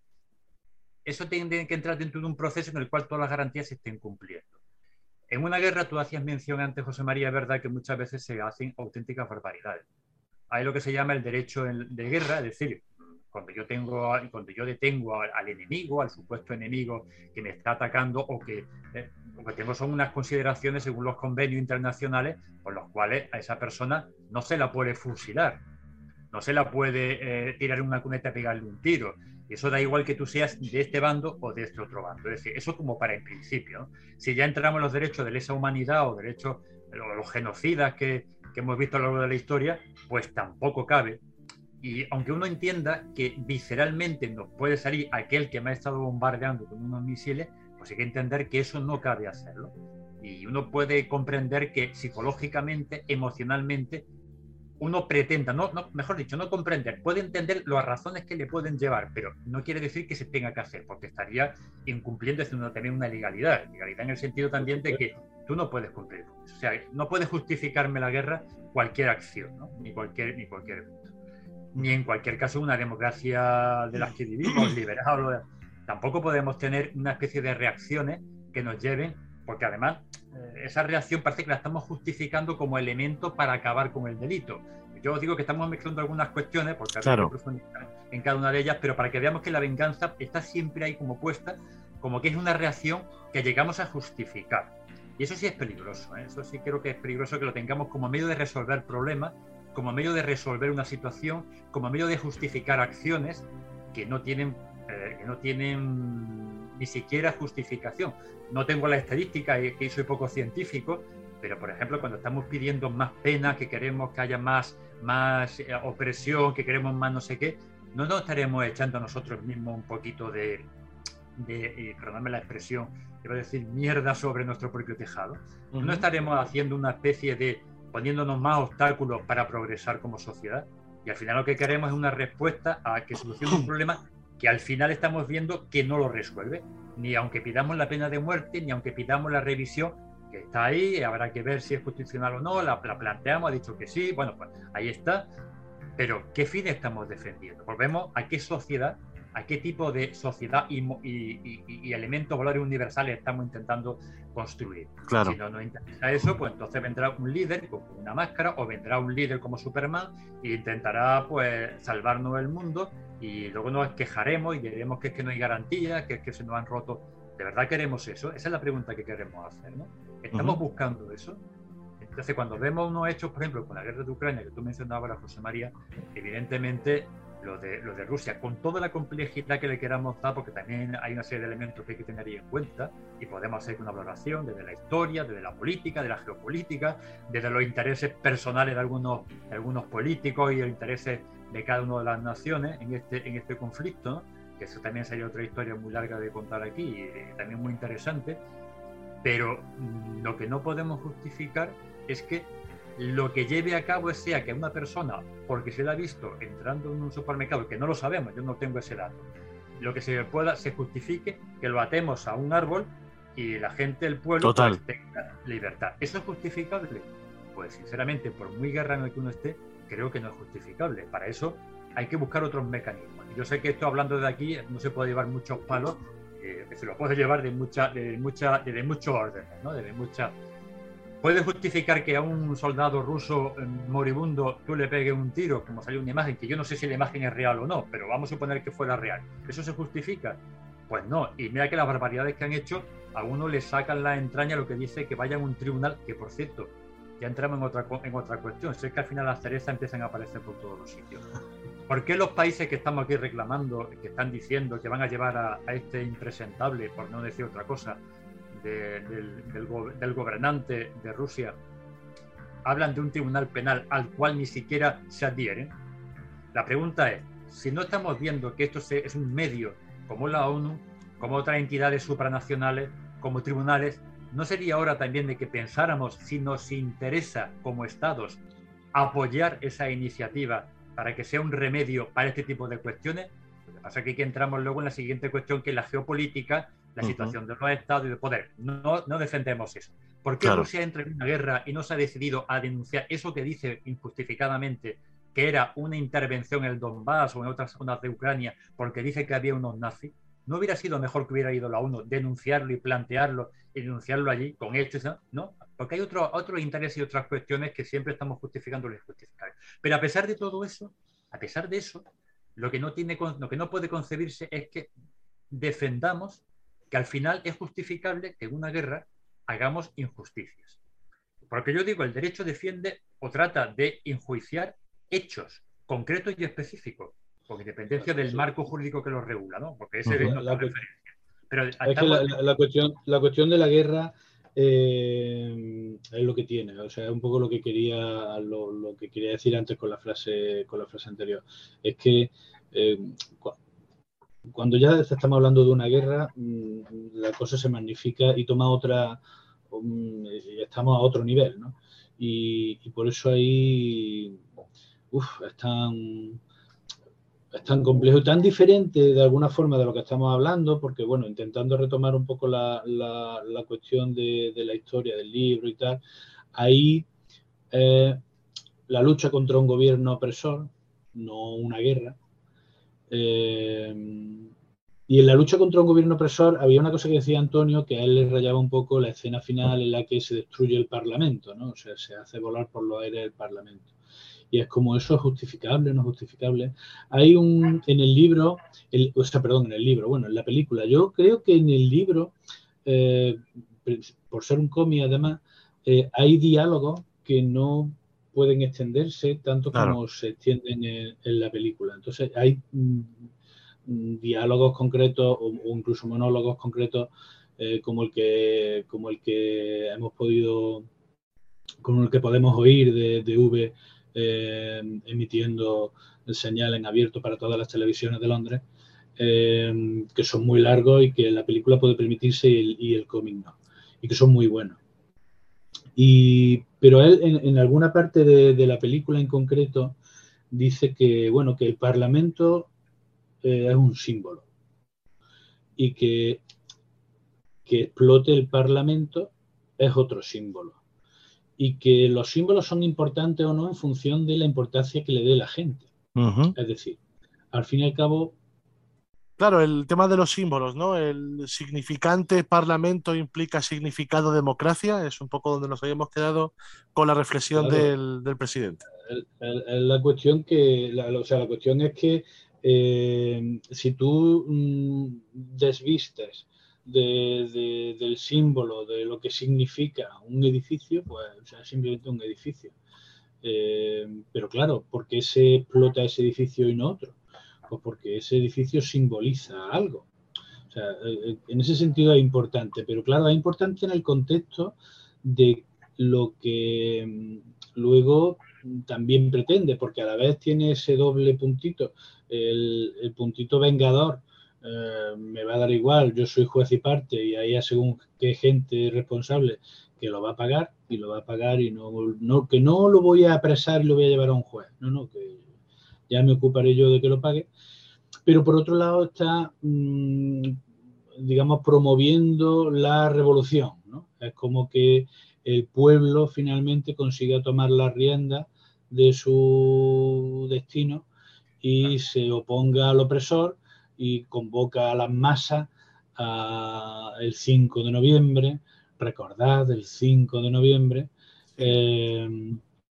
Eso tiene que entrar dentro de un proceso en el cual todas las garantías se estén cumpliendo. En una guerra, tú hacías mención antes, José María, es verdad que muchas veces se hacen auténticas barbaridades. Hay lo que se llama el derecho de guerra, es decir, cuando yo, tengo, cuando yo detengo al, al enemigo, al supuesto enemigo que me está atacando, o que eh, lo que tengo son unas consideraciones según los convenios internacionales por los cuales a esa persona no se la puede fusilar, no se la puede eh, tirar en una cuneta y pegarle un tiro. Y eso da igual que tú seas de este bando o de este otro bando. Es decir, eso como para en principio, ¿no? Si ya entramos en los derechos de lesa humanidad o derechos, los genocidas que, que hemos visto a lo largo de la historia, pues tampoco cabe. Y aunque uno entienda que visceralmente nos puede salir aquel que me ha estado bombardeando con unos misiles, pues hay que entender que eso no cabe hacerlo. Y uno puede comprender que psicológicamente, emocionalmente, uno pretenda, no, no, mejor dicho, no comprender, puede entender las razones que le pueden llevar, pero no quiere decir que se tenga que hacer, porque estaría incumpliendo también una legalidad, legalidad en el sentido también de que tú no puedes cumplir. O sea, no puedes justificarme la guerra cualquier acción, ¿no? Ni cualquier, ni cualquier evento. Ni en cualquier caso una democracia de las que vivimos, liberal, tampoco podemos tener una especie de reacciones que nos lleven, porque además eh, esa reacción parece que la estamos justificando como elemento para acabar con el delito. Yo os digo que estamos mezclando algunas cuestiones, porque claro, hay que profundizar en cada una de ellas, pero para que veamos que la venganza está siempre ahí como puesta como que es una reacción que llegamos a justificar. Y eso sí es peligroso, ¿eh? Eso sí creo que es peligroso que lo tengamos como medio de resolver problemas, como medio de resolver una situación, como medio de justificar acciones que no tienen, eh, que no tienen ni siquiera justificación. No tengo la estadística, que soy poco científico, pero por ejemplo cuando estamos pidiendo más pena, que queremos que haya más, más eh, opresión, que queremos más no sé qué, no nos estaremos echando a nosotros mismos un poquito de, de y perdóname la expresión, quiero decir mierda sobre nuestro propio tejado. Uh-huh. No estaremos haciendo una especie de poniéndonos más obstáculos para progresar como sociedad, y al final lo que queremos es una respuesta a que solucione un problema que al final estamos viendo que no lo resuelve, ni aunque pidamos la pena de muerte, ni aunque pidamos la revisión, que está ahí, habrá que ver si es constitucional o no, la, la planteamos, ha dicho que sí, bueno, pues ahí está, pero ¿qué fin estamos defendiendo? Volvemos a qué sociedad, a qué tipo de sociedad y, y, y, y elementos, valores universales estamos intentando construir. Claro. Si no nos interesa eso, pues entonces vendrá un líder con una máscara, o vendrá un líder como Superman e intentará pues salvarnos el mundo, y luego nos quejaremos y diremos que es que no hay garantía, que es que se nos han roto. ¿De verdad queremos eso? Esa es la pregunta que queremos hacer, ¿no? ¿Estamos uh-huh. buscando eso? Entonces, cuando vemos unos hechos, por ejemplo, con la guerra de Ucrania, que tú mencionabas, José María, evidentemente lo de, lo de Rusia, con toda la complejidad que le queramos dar, porque también hay una serie de elementos que hay que tener ahí en cuenta, y podemos hacer una valoración desde la historia, desde la política, de la geopolítica, desde los intereses personales de algunos, de algunos políticos y los intereses de cada una de las naciones en este, en este conflicto, ¿no? Que eso también sería otra historia muy larga de contar aquí y también muy interesante, pero lo que no podemos justificar es que lo que lleve a cabo sea que una persona, porque se la ha visto entrando en un supermercado, que no lo sabemos, yo no tengo ese dato, lo que se pueda, se justifique que lo atemos a un árbol y la gente del pueblo pues, tenga libertad. ¿Eso es justificable? Pues sinceramente, por muy guerra en el que uno esté, creo que no es justificable. Para eso hay que buscar otros mecanismos. Yo sé que esto, hablando de aquí, no se puede llevar muchos palos, eh, que se lo puede llevar de mucha, de mucha, de muchos órdenes, ¿no? De mucha... Puede justificar que a un soldado ruso moribundo tú le pegues un tiro, como salió una imagen, que yo no sé si la imagen es real o no, pero vamos a suponer que fuera real. ¿Eso se justifica? Pues no. Y mira que las barbaridades que han hecho, a uno le sacan la entraña lo que dice que vaya a un tribunal, que por cierto, ya entramos en otra, en otra cuestión. Sé que al final las cerezas empiezan a aparecer por todos los sitios. ¿Por qué los países que estamos aquí reclamando, que están diciendo que van a llevar a, a este impresentable, por no decir otra cosa, de, del, del, go, del gobernante de Rusia, hablan de un tribunal penal al cual ni siquiera se adhieren? La pregunta es, si no estamos viendo que esto se, es un medio como la ONU, como otras entidades supranacionales, como tribunales, ¿no sería hora también de que pensáramos si nos interesa como estados apoyar esa iniciativa para que sea un remedio para este tipo de cuestiones? Lo que pasa es que aquí entramos luego en la siguiente cuestión, que es la geopolítica, la uh-huh. situación de los estados y de poder. No, no defendemos eso. ¿Por qué claro. Rusia entra en una guerra y no se ha decidido a denunciar eso que dice injustificadamente que era una intervención en el Donbass o en otras zonas de Ucrania porque dice que había unos nazis? ¿No hubiera sido mejor que hubiera ido la ONU, denunciarlo y plantearlo y denunciarlo allí con hechos? ¿No? Porque hay otros otro intereses y otras cuestiones que siempre estamos justificando lo injustificable. Pero a pesar de todo eso, a pesar de eso, lo que no tiene, lo que no puede concebirse es que defendamos que al final es justificable que en una guerra hagamos injusticias. Porque yo digo, el derecho defiende o trata de enjuiciar hechos concretos y específicos, con independencia del marco jurídico que los regula, ¿no? Porque ese uh-huh. es la referencia. Pero es que la, la, la, cuestión, la cuestión de la guerra eh, es lo que tiene, o sea, es un poco lo que quería lo, lo que quería decir antes con la frase con la frase anterior. Es que eh, cu cuando ya estamos hablando de una guerra, la cosa se magnifica y toma otra, um, estamos a otro nivel, ¿no? Y, y por eso ahí uf, es tan es tan complejo y tan diferente de alguna forma de lo que estamos hablando, porque bueno, intentando retomar un poco la, la, la cuestión de, de la historia del libro y tal, ahí eh, la lucha contra un gobierno opresor, no una guerra, eh, y en la lucha contra un gobierno opresor había una cosa que decía Antonio, que a él le rayaba un poco la escena final en la que se destruye el Parlamento, ¿no? O sea, se hace volar por los aires el Parlamento. y es como eso es justificable, no justificable. Hay un, en el libro, el, o sea, perdón, en el libro, bueno, en la película, yo creo que en el libro, eh, por ser un cómic además, eh, hay diálogos que no pueden extenderse tanto Claro. como se extienden en, en la película. Entonces hay mm, diálogos concretos o, o incluso monólogos concretos eh, como el que como el que hemos podido como el que podemos oír de, de V eh, emitiendo señal en abierto para todas las televisiones de Londres, eh, que son muy largos y que la película puede permitirse y el, y el cómic no, y que son muy buenos. Y, pero él en, en alguna parte de, de la película en concreto dice que, bueno, que el Parlamento eh, es un símbolo y que, que explote el Parlamento es otro símbolo. Y que los símbolos son importantes o no en función de la importancia que le dé la gente. Uh-huh. Es decir, al fin y al cabo... Claro, el tema de los símbolos, ¿no? El significante parlamento implica significado democracia, es un poco donde nos habíamos quedado con la reflexión Claro, del, del presidente. el, el, el, la cuestión que, la, o sea, la cuestión es que eh, si tú mmm, desvistes de, de, del símbolo, de lo que significa un edificio, pues o sea, es simplemente un edificio. Eh, pero claro, ¿por qué se explota ese edificio y no otro? Pues porque ese edificio simboliza algo. O sea, en ese sentido es importante, pero claro, es importante en el contexto de lo que luego también pretende, porque a la vez tiene ese doble puntito, el, el puntito vengador, eh, me va a dar igual, yo soy juez y parte y ahí según qué gente responsable que lo va a pagar y lo va a pagar y no, no que no lo voy a apresar y lo voy a llevar a un juez, no, no, que ya me ocuparé yo de que lo pague. Pero por otro lado está, mmm, digamos, promoviendo la revolución, ¿no? Es como que el pueblo finalmente consiga tomar la rienda de su destino y se oponga al opresor y convoca a las masas a el cinco de noviembre, recordad el cinco de noviembre, sí. eh,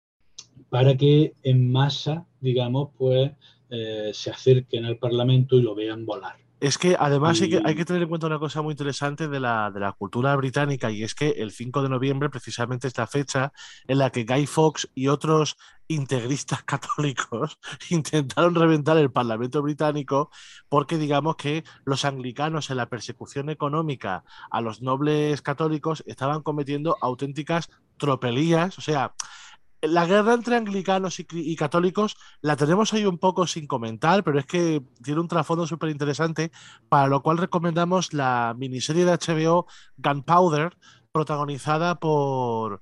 para que en masa, digamos, pues eh, se acerquen al Parlamento y lo vean volar. Es que además y... hay, que, hay que tener en cuenta una cosa muy interesante de la, de la cultura británica, y es que el cinco de noviembre precisamente es la fecha en la que Guy Fawkes y otros integristas católicos intentaron reventar el Parlamento británico porque digamos que los anglicanos en la persecución económica a los nobles católicos estaban cometiendo auténticas tropelías, o sea... La guerra entre anglicanos y, y católicos la tenemos ahí un poco sin comentar, pero es que tiene un trasfondo súper interesante, para lo cual recomendamos la miniserie de H B O Gunpowder, protagonizada por,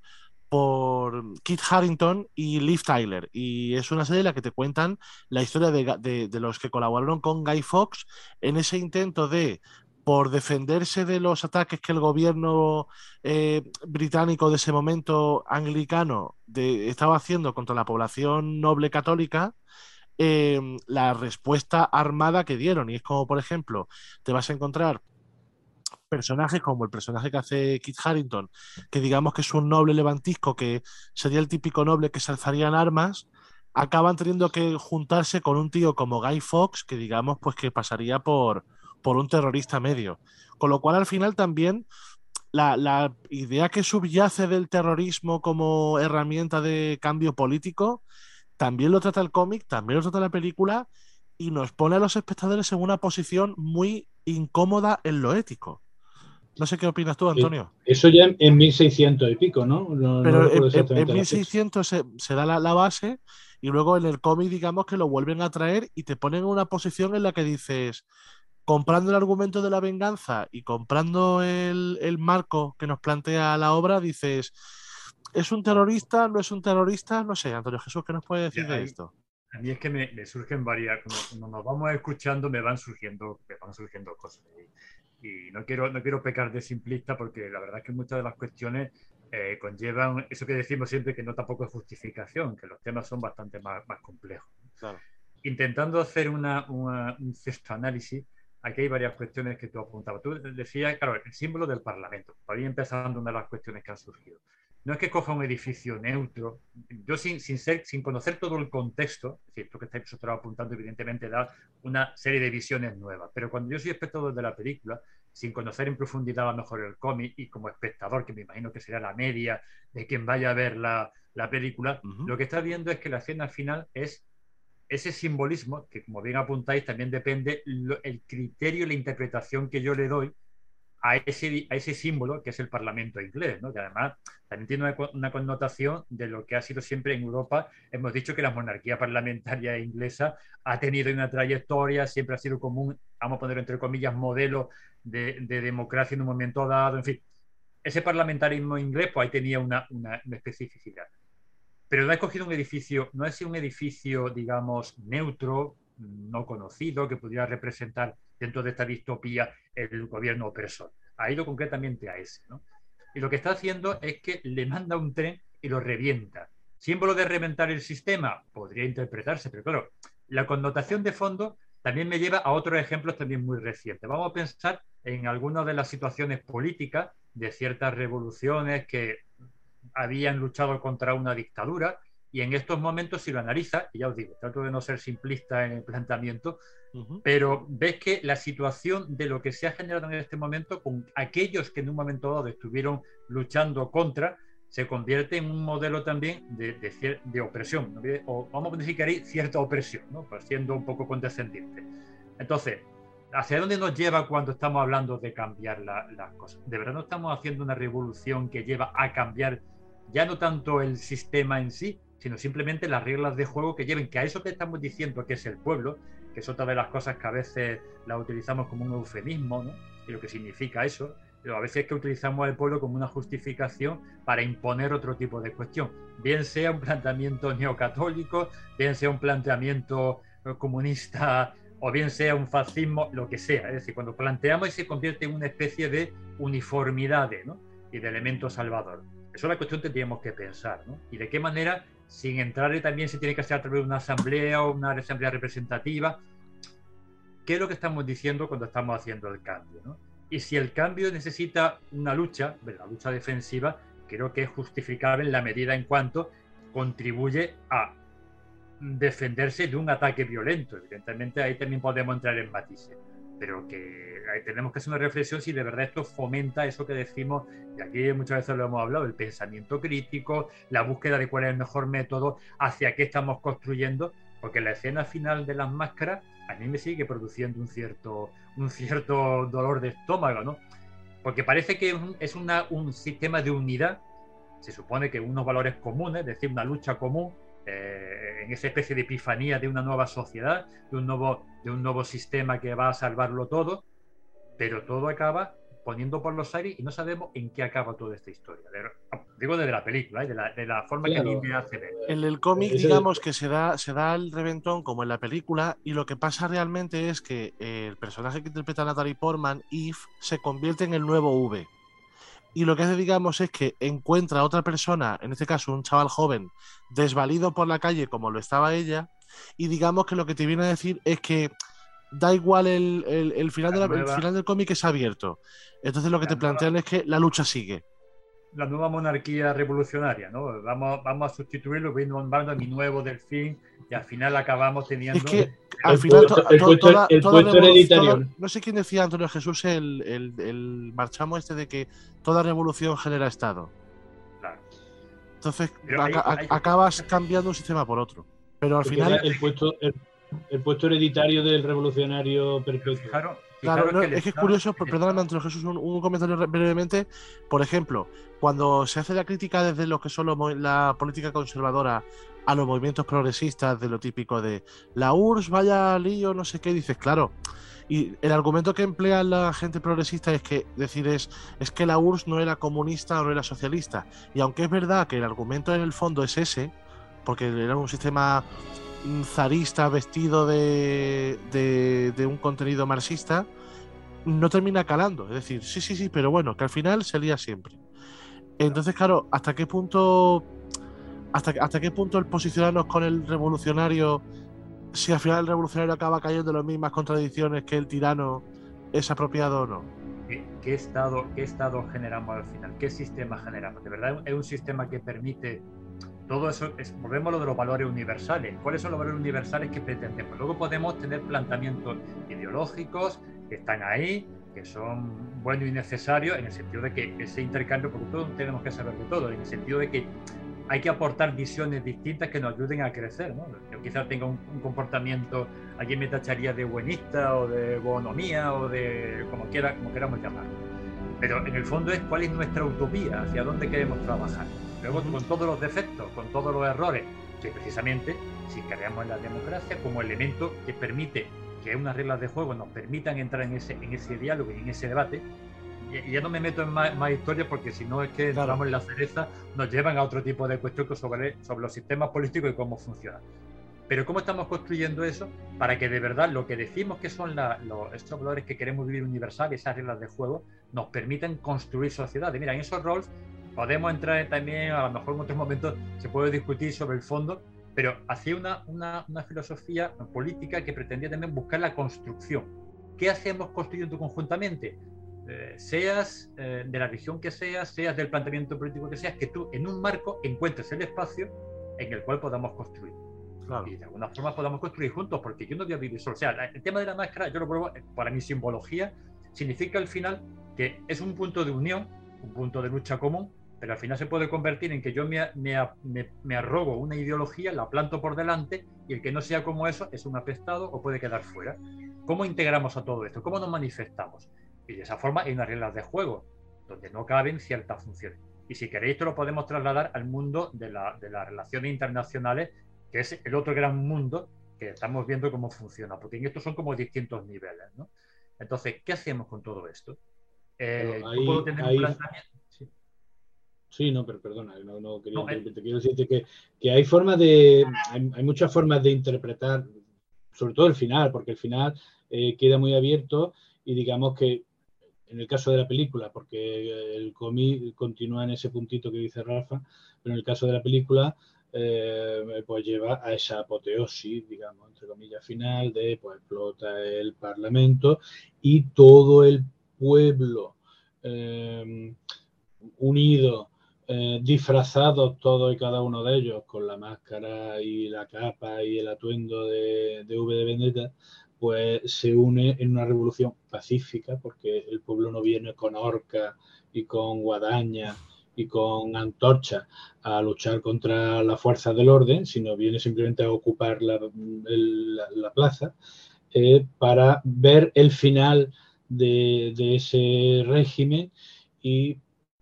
por Kit Harington y Liv Tyler. Y es una serie en la que te cuentan la historia de, de, de los que colaboraron con Guy Fawkes en ese intento de, por defenderse de los ataques que el gobierno eh, británico de ese momento anglicano de, estaba haciendo contra la población noble católica, eh, la respuesta armada que dieron. Y es como, por ejemplo, te vas a encontrar personajes como el personaje que hace Kit Harington, que digamos que es un noble levantisco, que sería el típico noble que se alzaría en armas, acaban teniendo que juntarse con un tío como Guy Fawkes, que digamos pues que pasaría por por un terrorista medio. Con lo cual, al final, también la, la idea que subyace del terrorismo como herramienta de cambio político, también lo trata el cómic, también lo trata la película, y nos pone a los espectadores en una posición muy incómoda en lo ético. No sé qué opinas tú, Antonio. Eso ya en mil seiscientos y pico, ¿no? No, Pero no en, en, en mil seiscientos se, se da la, la base, y luego en el cómic, digamos que lo vuelven a traer y te ponen en una posición en la que dices, comprando el argumento de la venganza y comprando el, el marco que nos plantea la obra, dices, ¿es un terrorista? ¿No es un terrorista? No sé, Antonio Jesús, ¿qué nos puede decir ya, de ahí, esto? A mí es que me, me surgen varias, como, como nos vamos escuchando, me van surgiendo, me van surgiendo cosas. Y, y no, quiero, no quiero pecar de simplista, porque la verdad es que muchas de las cuestiones eh, conllevan eso que decimos siempre, que no tampoco es justificación, que los temas son bastante más, más complejos. Claro. Intentando hacer una, una, un cesto análisis, aquí hay varias cuestiones que tú apuntabas. Tú decías, claro, el símbolo del Parlamento. Para ir empezando una de las cuestiones que han surgido. no es que coja un edificio neutro. Yo sin, sin, ser, sin conocer todo el contexto, es decir, esto que estáis vosotros apuntando evidentemente da una serie de visiones nuevas, pero cuando yo soy espectador de la película, sin conocer en profundidad a lo mejor el cómic y como espectador, que me imagino que será la media de quien vaya a ver la, la película, uh-huh. Lo que está viendo es que la escena final es ese simbolismo, que como bien apuntáis, también depende lo, el criterio y la interpretación que yo le doy a ese, a ese símbolo que es el Parlamento inglés, ¿no? Que además también tiene una, una connotación de lo que ha sido siempre en Europa. Hemos dicho que la monarquía parlamentaria inglesa ha tenido una trayectoria, siempre ha sido como un, vamos a poner entre comillas, modelo de, de democracia en un momento dado, en fin. Ese parlamentarismo inglés, pues ahí tenía una, una, una especificidad. Pero no ha escogido un edificio, no es un edificio, digamos, neutro, no conocido, que pudiera representar dentro de esta distopía el gobierno opresor. Ha ido concretamente a ese, ¿no? Y lo que está haciendo es que le manda un tren y lo revienta. ¿Símbolo de reventar el sistema? Podría interpretarse, pero claro, la connotación de fondo también me lleva a otros ejemplos también muy recientes. Vamos a pensar en algunas de las situaciones políticas de ciertas revoluciones que habían luchado contra una dictadura, y en estos momentos, si lo analiza, y ya os digo, trato de no ser simplista en el planteamiento, uh-huh. Pero ves que la situación de lo que se ha generado en este momento con aquellos que en un momento dado estuvieron luchando contra, se convierte en un modelo también de, de, de opresión, ¿no? O vamos a decir que hay cierta opresión, ¿no? Pues siendo un poco condescendiente. Entonces, ¿hacia dónde nos lleva cuando estamos hablando de cambiar la, las cosas? ¿De verdad no estamos haciendo una revolución que lleva a cambiar ya no tanto el sistema en sí, sino simplemente las reglas de juego que lleven, que a eso que estamos diciendo que es el pueblo, que es otra de las cosas que a veces la utilizamos como un eufemismo, ¿no? Y lo que significa eso, pero a veces es que utilizamos al pueblo como una justificación para imponer otro tipo de cuestión, bien sea un planteamiento neocatólico, bien sea un planteamiento comunista, o bien sea un fascismo, lo que sea. Es decir, cuando planteamos y se convierte en una especie de uniformidades, ¿no? Y de elemento salvador. Eso es la cuestión que tendríamos que pensar, ¿no? Y de qué manera, sin entrar también se tiene que hacer a través de una asamblea o una asamblea representativa. ¿Qué es lo que estamos diciendo cuando estamos haciendo el cambio, ¿no? Y si el cambio necesita una lucha, la lucha defensiva, creo que es justificable en la medida en cuanto contribuye a defenderse de un ataque violento. Evidentemente ahí también podemos entrar en matices, pero que tenemos que hacer una reflexión si de verdad esto fomenta eso que decimos, y aquí muchas veces lo hemos hablado, el pensamiento crítico, la búsqueda de cuál es el mejor método, hacia qué estamos construyendo, porque la escena final de las máscaras a mí me sigue produciendo un cierto, un cierto dolor de estómago, ¿no? Porque parece que es una, un sistema de unidad, se supone que unos valores comunes, es decir, una lucha común, Eh, en esa especie de epifanía de una nueva sociedad, de un nuevo, de un nuevo sistema que va a salvarlo todo, pero todo acaba poniendo por los aires y no sabemos en qué acaba toda esta historia. De, digo desde la película, ¿eh? de, la, de la forma claro. que a mí me hace ver. En el cómic, digamos que se da, se da el reventón como en la película, y lo que pasa realmente es que eh, el personaje que interpreta Natalie Portman, Eve, se convierte en el nuevo V. Y lo que hace, digamos, es que encuentra a otra persona, en este caso un chaval joven, desvalido por la calle como lo estaba ella, y digamos que lo que te viene a decir es que da igual el, el, el, final, de la, nueva, el final del cómic es abierto. Entonces lo que te plantean nueva, es que la lucha sigue. La nueva monarquía revolucionaria, ¿no? Vamos, vamos a sustituirlo, viendo un bando mi nuevo delfín, y al final acabamos teniendo... Es que al final to, to, to, toda, toda toda, no sé quién decía, Antonio Jesús, el, el, el marchamo este de que toda revolución genera Estado. Claro. Entonces hay, a, hay, acabas hay, cambiando un sistema por otro. Pero al final... El puesto, el, el puesto hereditario del revolucionario perpetuo. Fijaros, Claro, no, es que es curioso, perdóname, Antonio Jesús, un, un comentario brevemente. Por ejemplo, cuando se hace la crítica desde lo que son los, la política conservadora a los movimientos progresistas, de lo típico de la U R S S, vaya lío, no sé qué, dices, claro. Y el argumento que emplea la gente progresista es que decir es, es que la U R S S no era comunista o no era socialista. Y aunque es verdad que el argumento en el fondo es ese, porque era un sistema zarista vestido de, de, de un contenido marxista, no termina calando. Es decir, sí, sí, sí, pero bueno, que al final se lía siempre. Entonces, claro, ¿hasta qué punto hasta, hasta qué punto el posicionarnos con el revolucionario, si al final el revolucionario acaba cayendo en las mismas contradicciones que el tirano, es apropiado o no? ¿qué, qué, estado, ¿qué estado generamos al final? ¿Qué sistema generamos? ¿De verdad es un sistema que permite todo eso? Es, volvemos a lo de los valores universales. ¿Cuáles son los valores universales que pretendemos? Luego podemos tener planteamientos ideológicos que están ahí, que son buenos y necesarios en el sentido de que ese intercambio, porque todos tenemos que saber de todo, en el sentido de que hay que aportar visiones distintas que nos ayuden a crecer, ¿no? Yo quizás tenga un, un comportamiento, alguien me tacharía de buenista o de bonomía o de como, quiera, como queramos llamarlo. Pero en el fondo es cuál es nuestra utopía, hacia dónde queremos trabajar. Luego con todos los defectos, con todos los errores, que precisamente si creemos en la democracia como elemento que permite que unas reglas de juego nos permitan entrar en ese, en ese diálogo y en ese debate. Y ya no me meto en más, más historias porque si no es que Claro. entramos en la cereza, nos llevan a otro tipo de cuestiones sobre, sobre los sistemas políticos y cómo funcionan. Pero ¿cómo estamos construyendo eso para que de verdad lo que decimos que son la, los, estos valores que queremos vivir universales, esas reglas de juego, nos permitan construir sociedades? Mira, en esos roles podemos entrar también, a lo mejor en otros momentos se puede discutir sobre el fondo, pero hacía una, una, una filosofía política que pretendía también buscar la construcción. ¿Qué hacemos construyendo conjuntamente? Eh, seas eh, de la religión que seas, seas del planteamiento político que seas, que tú en un marco encuentres el espacio en el cual podamos construir. Claro. Y de alguna forma podamos construir juntos, porque yo no voy a vivir solo. O sea, el tema de la máscara, yo lo pruebo, para mi simbología, significa al final que es un punto de unión, un punto de lucha común, pero al final se puede convertir en que yo me, me, me, me arrogo una ideología, la planto por delante, y el que no sea como eso es un apestado o puede quedar fuera. ¿Cómo integramos a todo esto? ¿Cómo nos manifestamos? Y de esa forma hay unas reglas de juego donde no caben ciertas funciones. Y si queréis, esto lo podemos trasladar al mundo de, la, de las relaciones internacionales, que es el otro gran mundo que estamos viendo cómo funciona, porque en estos son como distintos niveles, ¿no? Entonces, ¿qué hacemos con todo esto? Eh, ahí, ¿Yo puedo tener ahí, un planteamiento? Sí. Sí, no, pero perdona, no, no quería no, eh. te quiero decirte que, que hay formas de, hay, hay muchas formas de interpretar, sobre todo el final, porque el final eh, queda muy abierto y digamos que en el caso de la película, porque el cómic continúa en ese puntito que dice Rafa, pero en el caso de la película, eh, pues lleva a esa apoteosis, digamos, entre comillas, final de, pues explota el Parlamento y todo el pueblo eh, unido, eh, disfrazados todos y cada uno de ellos con la máscara y la capa y el atuendo de, de V de Vendetta, pues se une en una revolución pacífica, porque el pueblo no viene con horcas y con guadañas y con antorchas a luchar contra las fuerzas del orden, sino viene simplemente a ocupar la, el, la, la plaza eh, para ver el final de, de ese régimen, y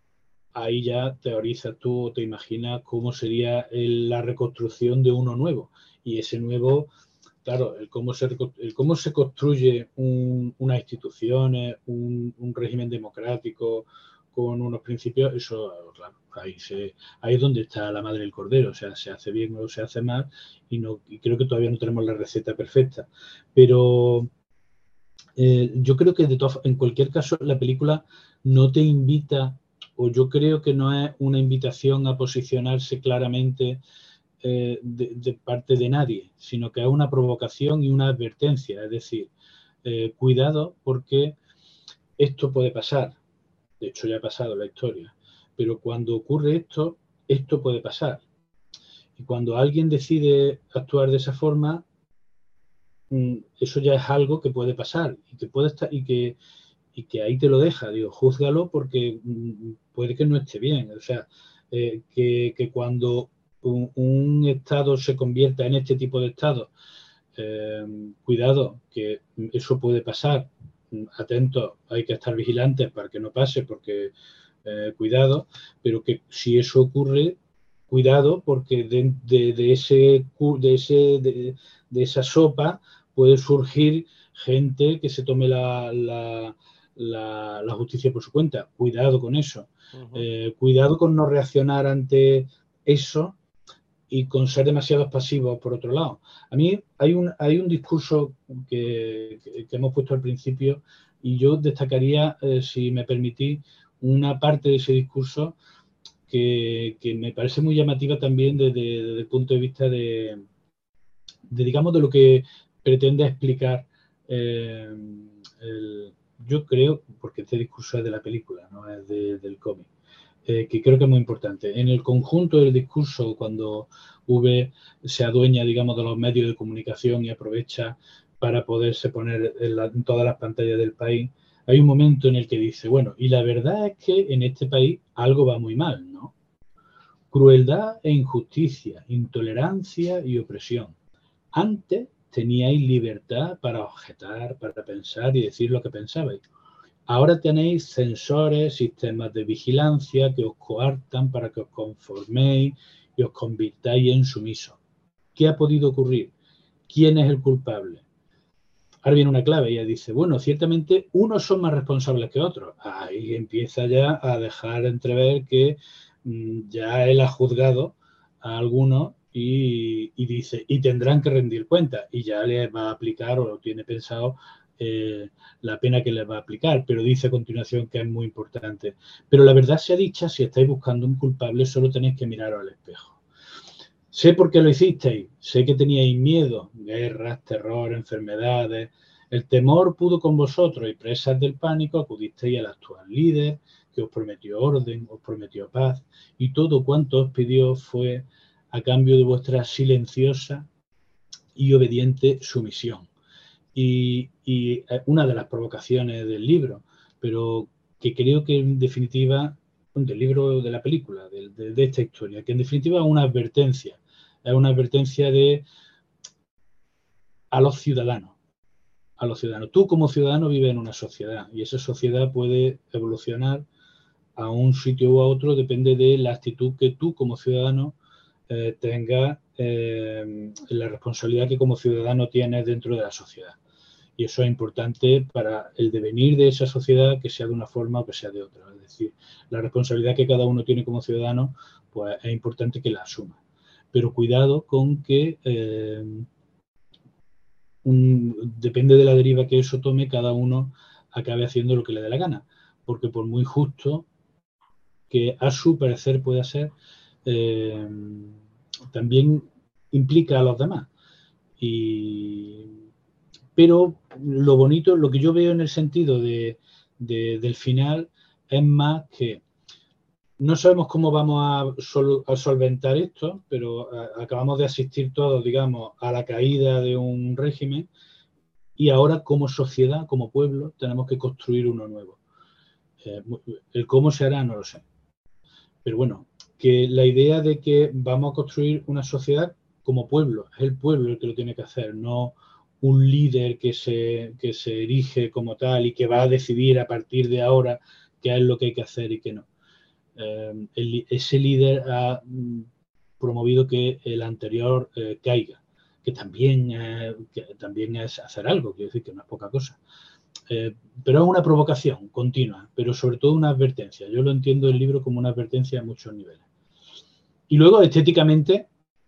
ahí ya teorizas tú o te imaginas cómo sería el, la reconstrucción de uno nuevo. Y ese nuevo, claro, el cómo se, el cómo se construye un, unas instituciones, un, un régimen democrático con unos principios, eso, claro, ahí, se, ahí es donde está la madre del cordero. O sea, se hace bien o se hace mal, y, no, y creo que todavía no tenemos la receta perfecta. Pero eh, yo creo que de todo, en cualquier caso la película no te invita, o yo creo que no es una invitación a posicionarse claramente eh, de, de parte de nadie, sino que es una provocación y una advertencia. Es decir, eh, cuidado, porque esto puede pasar. De hecho, ya ha pasado en la historia. Pero cuando ocurre esto, esto puede pasar. Y cuando alguien decide actuar de esa forma, eso ya es algo que puede pasar y que puede estar, y que y que ahí te lo deja, digo, júzgalo porque puede que no esté bien. O sea, eh, que, que cuando un, un Estado se convierta en este tipo de Estado, eh, cuidado, que eso puede pasar, atentos, hay que estar vigilantes para que no pase, porque eh, cuidado, pero que si eso ocurre, cuidado, porque de, de, de, ese, de, ese, de, de esa sopa puede surgir gente que se tome la... la La, la justicia por su cuenta. Cuidado con eso. Uh-huh. Eh, cuidado con no reaccionar ante eso y con ser demasiado pasivos por otro lado. A mí hay un, hay un discurso que, que, que hemos puesto al principio, y yo destacaría, eh, si me permitís, una parte de ese discurso que, que me parece muy llamativa también desde, desde el punto de vista de, de, digamos, de lo que pretende explicar eh, el yo creo, porque este discurso es de la película, no es de, del cómic, eh, que creo que es muy importante. En el conjunto del discurso, cuando V se adueña, digamos, de los medios de comunicación y aprovecha para poderse poner en, la, en todas las pantallas del país, hay un momento en el que dice, bueno, y la verdad es que en este país algo va muy mal, ¿no? Crueldad e injusticia, intolerancia y opresión. Antes teníais libertad para objetar, para pensar y decir lo que pensabais. Ahora tenéis censores, sistemas de vigilancia que os coartan para que os conforméis y os convirtáis en sumisos. ¿Qué ha podido ocurrir? ¿Quién es el culpable? Ahora viene una clave, ella dice, bueno, ciertamente unos son más responsables que otros. Ahí empieza ya a dejar entrever que mmm, ya él ha juzgado a algunos y, y dice, y tendrán que rendir cuentas, y ya les va a aplicar o tiene pensado eh, la pena que les va a aplicar, pero dice a continuación que es muy importante. Pero la verdad sea dicha, si estáis buscando un culpable, solo tenéis que miraros al espejo. Sé por qué lo hicisteis, sé que teníais miedo, guerras, terror, enfermedades. El temor pudo con vosotros y presas del pánico acudisteis al actual líder que os prometió orden, os prometió paz y todo cuanto os pidió fue a cambio de vuestra silenciosa y obediente sumisión. Y, y una de las provocaciones del libro, pero que creo que en definitiva, del libro de la película, de, de, de esta historia, que en definitiva es una advertencia. Es una advertencia de a los ciudadanos, a los ciudadanos. Tú como ciudadano vives en una sociedad y esa sociedad puede evolucionar a un sitio u a otro, depende de la actitud que tú como ciudadano eh, tengas, eh, la responsabilidad que como ciudadano tienes dentro de la sociedad. Y eso es importante para el devenir de esa sociedad, que sea de una forma o que sea de otra. Es decir, la responsabilidad que cada uno tiene como ciudadano, pues es importante que la asuma. Pero cuidado con que eh, un, depende de la deriva que eso tome, cada uno acabe haciendo lo que le dé la gana. Porque por muy justo que a su parecer pueda ser, eh, también implica a los demás. Y, pero lo bonito, lo que yo veo en el sentido de, de, del final es más que no sabemos cómo vamos a, sol, a solventar esto, pero a, acabamos de asistir todos, digamos, a la caída de un régimen y ahora como sociedad, como pueblo, tenemos que construir uno nuevo. Eh, el cómo se hará no lo sé. Pero bueno, que la idea de que vamos a construir una sociedad como pueblo, es el pueblo el que lo tiene que hacer, no un líder que se, que se erige como tal y que va a decidir a partir de ahora qué es lo que hay que hacer y qué no. Eh, el, ese líder ha mm, promovido que el anterior eh, caiga, que también, eh, que también es hacer algo, quiero decir que no es poca cosa. Eh, pero es una provocación continua, pero sobre todo una advertencia. Yo lo entiendo el libro como una advertencia a muchos niveles. Y luego, estéticamente,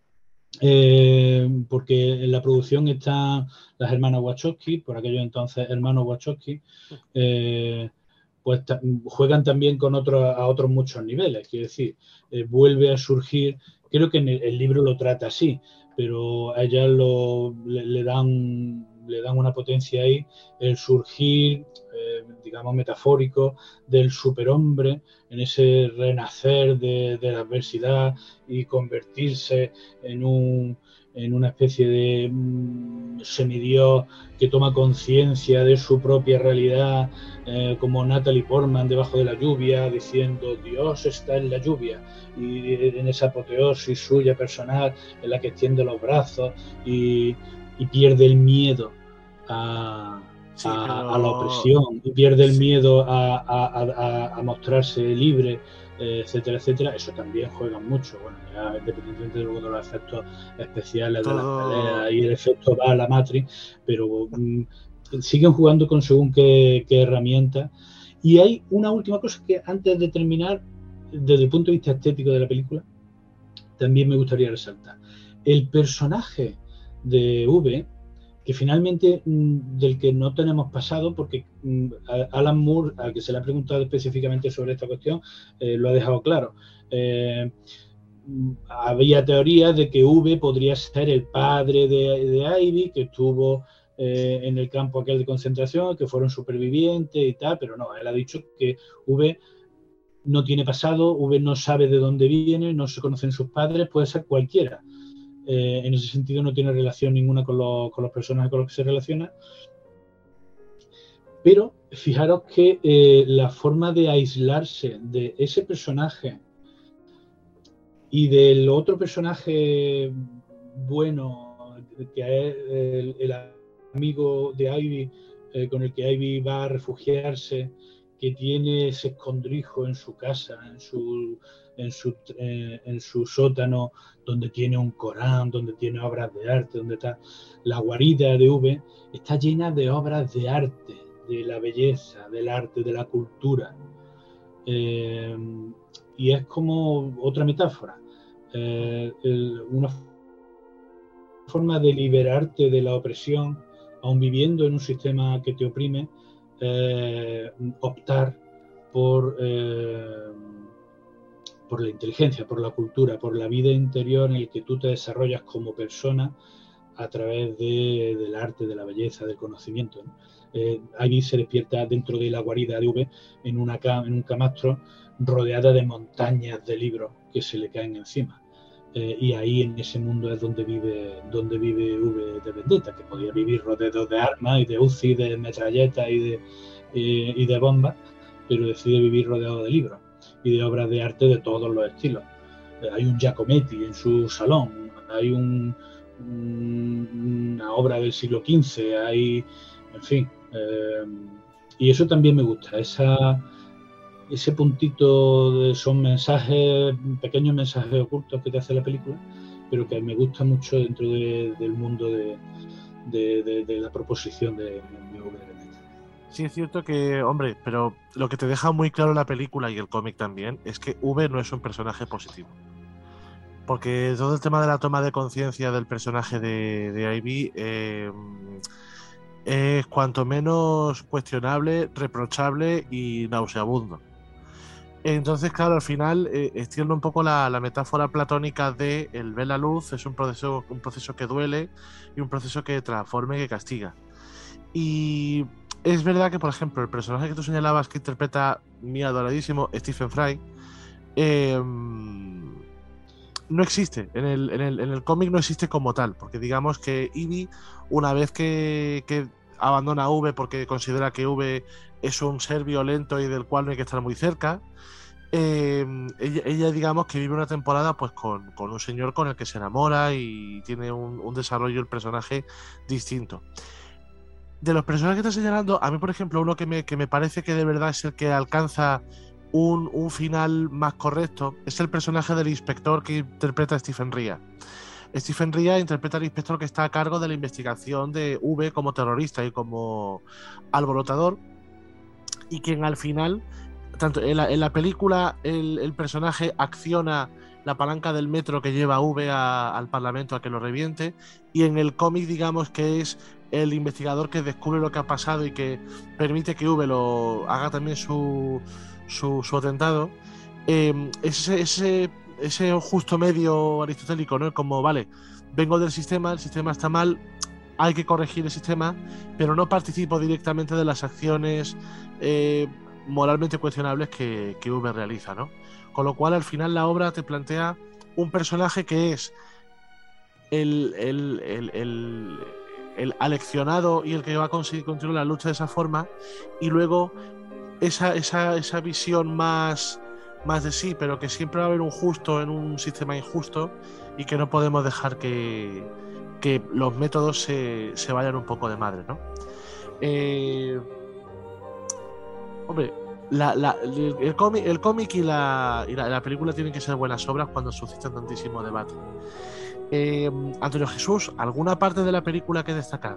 eh, porque en la producción están las hermanas Wachowski, por aquello entonces hermanos Wachowski, eh, pues juegan también con otros, a otros muchos niveles. Quiero decir, eh, vuelve a surgir, creo que en el, el libro lo trata así, pero a ellas lo, le, le dan... le dan una potencia ahí, el surgir, eh, digamos, metafórico del superhombre, en ese renacer de, de la adversidad y convertirse en, un, en una especie de mm, semidios que toma conciencia de su propia realidad, eh, como Natalie Portman debajo de la lluvia, diciendo Dios está en la lluvia, y en esa apoteosis suya personal en la que extiende los brazos y y pierde el miedo a, sí, a, pero... a la opresión y pierde el sí. miedo a, a, a, a mostrarse libre, eh, etcétera, etcétera. Eso también juega mucho. Bueno, ya independientemente de, de los efectos especiales Todo... de las peleas y el efecto va a la Matrix, pero mm, siguen jugando con según qué, qué herramientas. Y hay una última cosa que antes de terminar, desde el punto de vista estético de la película, también me gustaría resaltar. El personaje de V, que finalmente mmm, del que no tenemos pasado, porque mmm, Alan Moore, al que se le ha preguntado específicamente sobre esta cuestión, eh, lo ha dejado claro. Eh, había teorías de que V podría ser el padre de, de Ivy, que estuvo eh, en el campo aquel de concentración, que fueron supervivientes y tal, pero no, él ha dicho que V no tiene pasado, V no sabe de dónde viene, no se conocen sus padres, puede ser cualquiera. Eh, en ese sentido no tiene relación ninguna con los, con los personajes con los que se relaciona. Pero fijaros que eh, la forma de aislarse de ese personaje y del otro personaje bueno, que es el, el amigo de Ivy, eh, con el que Ivy va a refugiarse, que tiene ese escondrijo en su casa, en su, en su, eh, en su sótano, donde tiene un Corán, donde tiene obras de arte, donde está la guarida de V, está llena de obras de arte, de la belleza, del arte, de la cultura. Eh, y es como otra metáfora, eh, el, una forma de liberarte de la opresión, aun viviendo en un sistema que te oprime, eh, optar por, eh, por la inteligencia, por la cultura, por la vida interior en el que tú te desarrollas como persona a través de, del arte, de la belleza, del conocimiento, ¿no? Eh, Ivy se despierta dentro de la guarida de V en, una, en un camastro rodeada de montañas de libros que se le caen encima. Eh, y ahí en ese mundo es donde vive donde vive V de Vendetta, que podía vivir rodeado de armas y de U C I, de metralletas y de, eh, y de bombas, pero decide vivir rodeado de libros y de obras de arte de todos los estilos. Eh, hay un Giacometti en su salón, hay un, un, una obra del siglo quince, hay, en fin, eh, y eso también me gusta, esa ese puntito de, son mensajes, pequeños mensajes ocultos que te hace la película, pero que me gusta mucho dentro de, del mundo de, de, de, de la proposición de, de V de Vendetta. Sí, es cierto que, hombre, pero lo que te deja muy claro la película y el cómic también es que V no es un personaje positivo. Porque todo el tema de la toma de conciencia del personaje de, de Ivy eh, es cuanto menos cuestionable, reprochable y nauseabundo. Entonces, claro, al final eh, extiende un poco la, la metáfora platónica de el ver la luz es un proceso, un proceso que duele y un proceso que transforma y que castiga. Y es verdad que, por ejemplo, el personaje que tú señalabas que interpreta mi adoradísimo Stephen Fry eh, no existe, en el, en el, en el cómic no existe como tal, porque digamos que Ivy, una vez que, que abandona a V porque considera que V es un ser violento y del cual no hay que estar muy cerca, eh, ella, ella digamos que vive una temporada pues con, con un señor con el que se enamora y tiene un, un desarrollo del personaje distinto. De los personajes que estás señalando, a mí por ejemplo uno que me, que me parece que de verdad es el que alcanza un, un final más correcto es el personaje del inspector que interpreta a Stephen Rea. Stephen Rea interpreta al inspector que está a cargo de la investigación de V como terrorista y como alborotador, y quien al final, tanto en la, en la película el, el personaje acciona la palanca del metro que lleva a V a, al Parlamento a que lo reviente, y en el cómic digamos que es el investigador que descubre lo que ha pasado y que permite que V lo haga también su, su, su atentado. Eh, ese, ese, ese justo medio aristotélico, ¿no? Como, vale, vengo del sistema, el sistema está mal, hay que corregir el sistema, pero no participo directamente de las acciones eh, moralmente cuestionables que, que V realiza, ¿no? Con lo cual, al final, la obra te plantea un personaje que es el, el, el, el, el aleccionado y el que va a conseguir continuar la lucha de esa forma, y luego esa, esa, esa visión más, más de sí, pero que siempre va a haber un justo en un sistema injusto y que no podemos dejar que, que los métodos se, se vayan un poco de madre, ¿no? Eh, hombre, la, la, el, el cómic, el cómic y, la, y la, la película tienen que ser buenas obras cuando suscitan tantísimo debate. Eh, Antonio Jesús, ¿alguna parte de la película que destacar?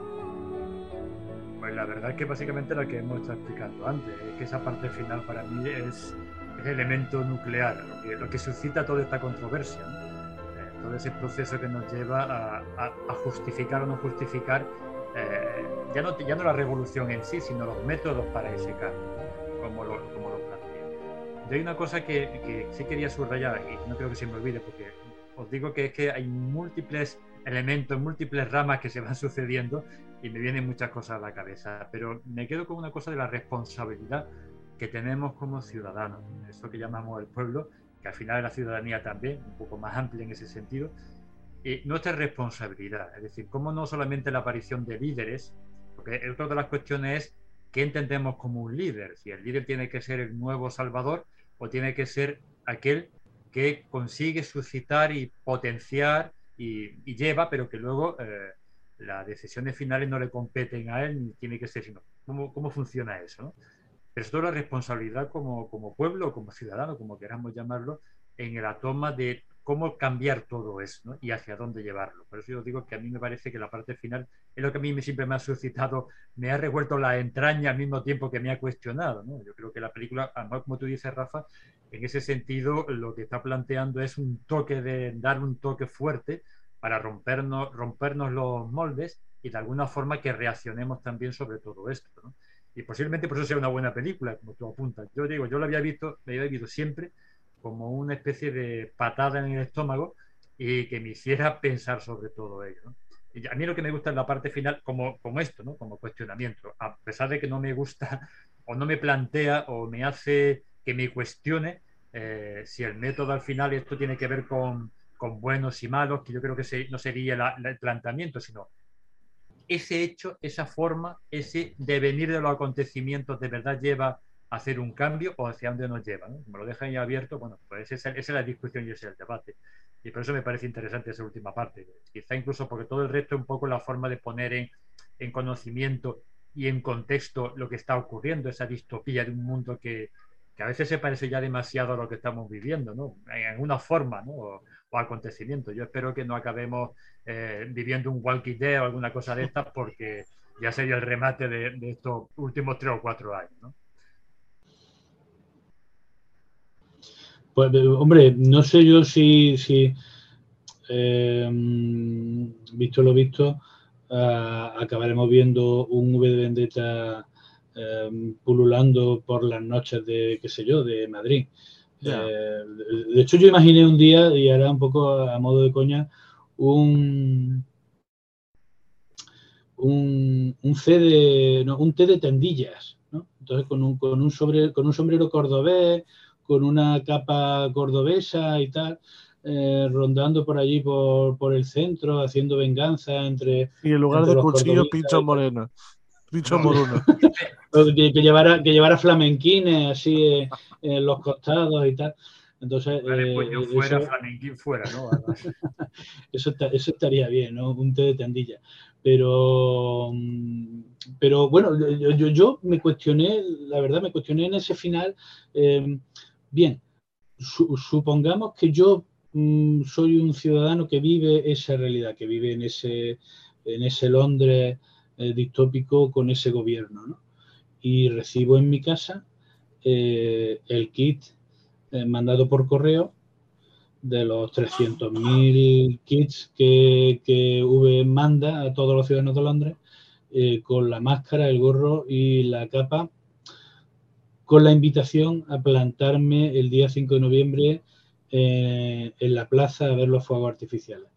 Pues la verdad es que básicamente lo que hemos estado explicando antes, es que esa parte final para mí es, es el elemento nuclear, lo que, lo que suscita toda esta controversia, ¿no? Eh, todo ese proceso que nos lleva a, a, a justificar o no justificar eh, ya, no, ya no la revolución en sí, sino los métodos para ese cambio, como lo, como lo plantea. Y hay una cosa que, que sí quería subrayar y no creo que se me olvide, porque os digo que es que hay múltiples elementos, múltiples ramas que se van sucediendo y me vienen muchas cosas a la cabeza, pero me quedo con una cosa de la responsabilidad que tenemos como ciudadanos, eso que llamamos el pueblo, que al final es la ciudadanía también, un poco más amplia en ese sentido, y nuestra responsabilidad, es decir, cómo no solamente la aparición de líderes, porque otra de las cuestiones es qué entendemos como un líder, si el líder tiene que ser el nuevo Salvador o tiene que ser aquel que consigue suscitar y potenciar y, y lleva, pero que luego eh, las decisiones finales no le competen a él, ni tiene que ser, sino cómo, cómo funciona eso, ¿no? Pero es toda la responsabilidad como, como pueblo, como ciudadano, como queramos llamarlo, en la toma de cómo cambiar todo eso, ¿no? Y hacia dónde llevarlo. Por eso yo digo que a mí me parece que la parte final es lo que a mí me, siempre me ha suscitado, me ha revuelto la entraña al mismo tiempo que me ha cuestionado, ¿no? Yo creo que la película, además, como tú dices, Rafa, en ese sentido lo que está planteando es un toque de, dar un toque fuerte para rompernos, rompernos los moldes y de alguna forma que reaccionemos también sobre todo esto, ¿no? Y posiblemente por eso sea una buena película, como tú apuntas. Yo digo, yo la había visto, la había visto siempre como una especie de patada en el estómago y que me hiciera pensar sobre todo ello, ¿no? Y a mí lo que me gusta es la parte final, como, como esto, ¿no? Como cuestionamiento. A pesar de que no me gusta o no me plantea o me hace que me cuestione eh, si el método al final, y esto tiene que ver con, con buenos y malos, que yo creo que se, no sería la, la, el planteamiento, sino ese hecho, esa forma, ese devenir de los acontecimientos de verdad lleva a hacer un cambio o hacia dónde nos lleva, ¿no? Como lo dejan ahí abierto, bueno, pues esa, esa es la discusión y ese es el debate. Y por eso me parece interesante esa última parte. Quizá incluso porque todo el resto es un poco la forma de poner en, en conocimiento y en contexto lo que está ocurriendo, esa distopía de un mundo que, que a veces se parece ya demasiado a lo que estamos viviendo, ¿no? En alguna forma, ¿no? O, o acontecimientos. Yo espero que no acabemos eh, viviendo un Walking Dead o alguna cosa de estas, porque ya sería el remate de, de estos últimos tres o cuatro años, ¿no? Pues, hombre, no sé yo si, si eh, visto lo visto, uh, acabaremos viendo un V de Vendetta eh, pululando por las noches de, qué sé yo, de Madrid. Yeah. Eh, de hecho, yo imaginé un día, y ahora un poco a modo de coña, un un, un C de, no, un té de tendillas, ¿no? Entonces con un, con un sobre, con un sombrero cordobés, con una capa cordobesa y tal, eh, rondando por allí por, por el centro, haciendo venganza entre. Y en lugar de cuchillo, pincho moreno. Pincho moruno. que, que llevara, que llevara flamenquines así eh, en los costados y tal. Entonces, vale, eh, puño fuera, eso, flamenquín fuera, ¿no? eso, eso estaría bien, ¿no? Un té de tendilla. Pero, pero bueno, yo, yo, yo me cuestioné, la verdad, me cuestioné en ese final. Eh, bien, su, supongamos que yo mm, soy un ciudadano que vive esa realidad, que vive en ese, en ese Londres eh, distópico con ese gobierno, ¿no? Y recibo en mi casa eh, el kit eh, mandado por correo de los trescientos mil kits que, que V manda a todos los ciudadanos de Londres, eh, con la máscara, el gorro y la capa, con la invitación a plantarme el día cinco de noviembre eh, en la plaza a ver los fuegos artificiales.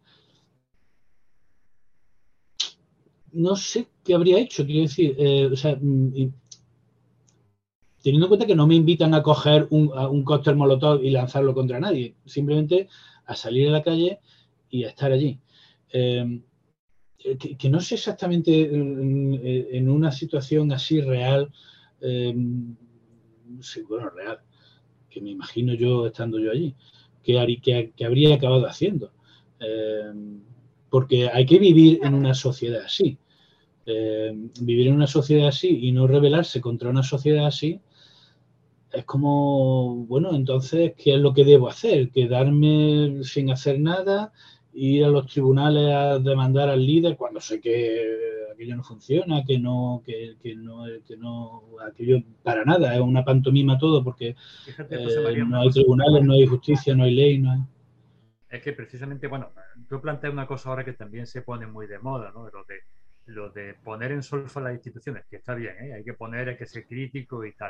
No sé qué habría hecho, quiero decir, eh, o sea, y, teniendo en cuenta que no me invitan a coger un, a un cóctel molotov y lanzarlo contra nadie, simplemente a salir a la calle y a estar allí. Eh, que, que no sé exactamente en, en una situación así real, eh, sí, bueno, real, que me imagino yo estando yo allí, que, que, que habría acabado haciendo. Eh, porque hay que vivir en una sociedad así. Eh, vivir en una sociedad así y no rebelarse contra una sociedad así, es como, bueno, entonces, ¿qué es lo que debo hacer? ¿Quedarme sin hacer nada? ¿Ir a los tribunales a demandar al líder cuando sé que aquello no funciona, que no, que, que no, que no, aquello para nada, es una pantomima todo, porque Fíjate, eh, José María, no hay tribunales, no hay justicia, no hay ley, no hay... Es que precisamente, bueno, tú planteas una cosa ahora que también se pone muy de moda, ¿no? Lo de, lo de poner en solfa las instituciones, que está bien, ¿eh? Hay que poner, hay que ser crítico y tal.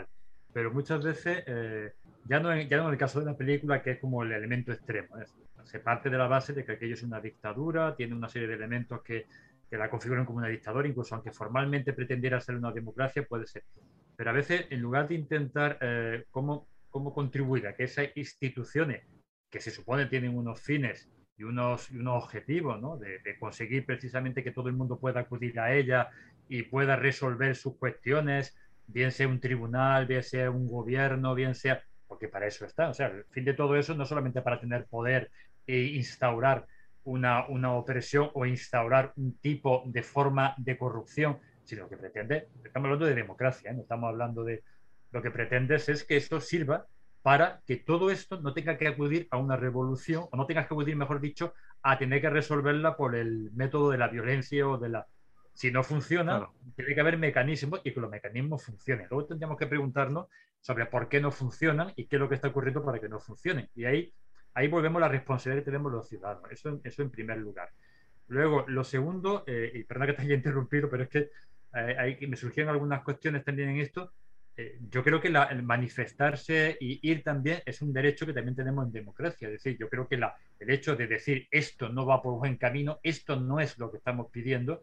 pero muchas veces, eh, ya, no en, ya no en el caso de una película, que es como el elemento extremo, ¿eh? Se parte de la base de que aquello es una dictadura, tiene una serie de elementos que, que la configuran como una dictadura, incluso aunque formalmente pretendiera ser una democracia, puede ser. Pero a veces, en lugar de intentar eh, cómo, cómo contribuir a que esas instituciones, que se supone tienen unos fines y unos, y unos objetivos, ¿no? de, de conseguir precisamente que todo el mundo pueda acudir a ella y pueda resolver sus cuestiones, bien sea un tribunal, bien sea un gobierno, bien sea... Porque para eso está. O sea, el fin de todo eso no solamente para tener poder e instaurar una, una opresión o instaurar un tipo de forma de corrupción, sino que pretende, estamos hablando de democracia, ¿eh? No estamos hablando de... Lo que pretendes es que esto sirva para que todo esto no tenga que acudir a una revolución, o no tengas que acudir, mejor dicho, a tener que resolverla por el método de la violencia o de la... Si no funciona, claro, tiene que haber mecanismos y que los mecanismos funcionen. Luego tendríamos que preguntarnos sobre por qué no funcionan y qué es lo que está ocurriendo para que no funcionen. Y ahí, ahí volvemos a la responsabilidad que tenemos los ciudadanos. Eso, eso en primer lugar. Luego, lo segundo, eh, y perdona que te haya interrumpido, pero es que eh, hay, me surgieron algunas cuestiones también en esto. Eh, yo creo que la, el manifestarse y ir también es un derecho que también tenemos en democracia. Es decir, yo creo que la, el hecho de decir esto no va por buen camino, esto no es lo que estamos pidiendo.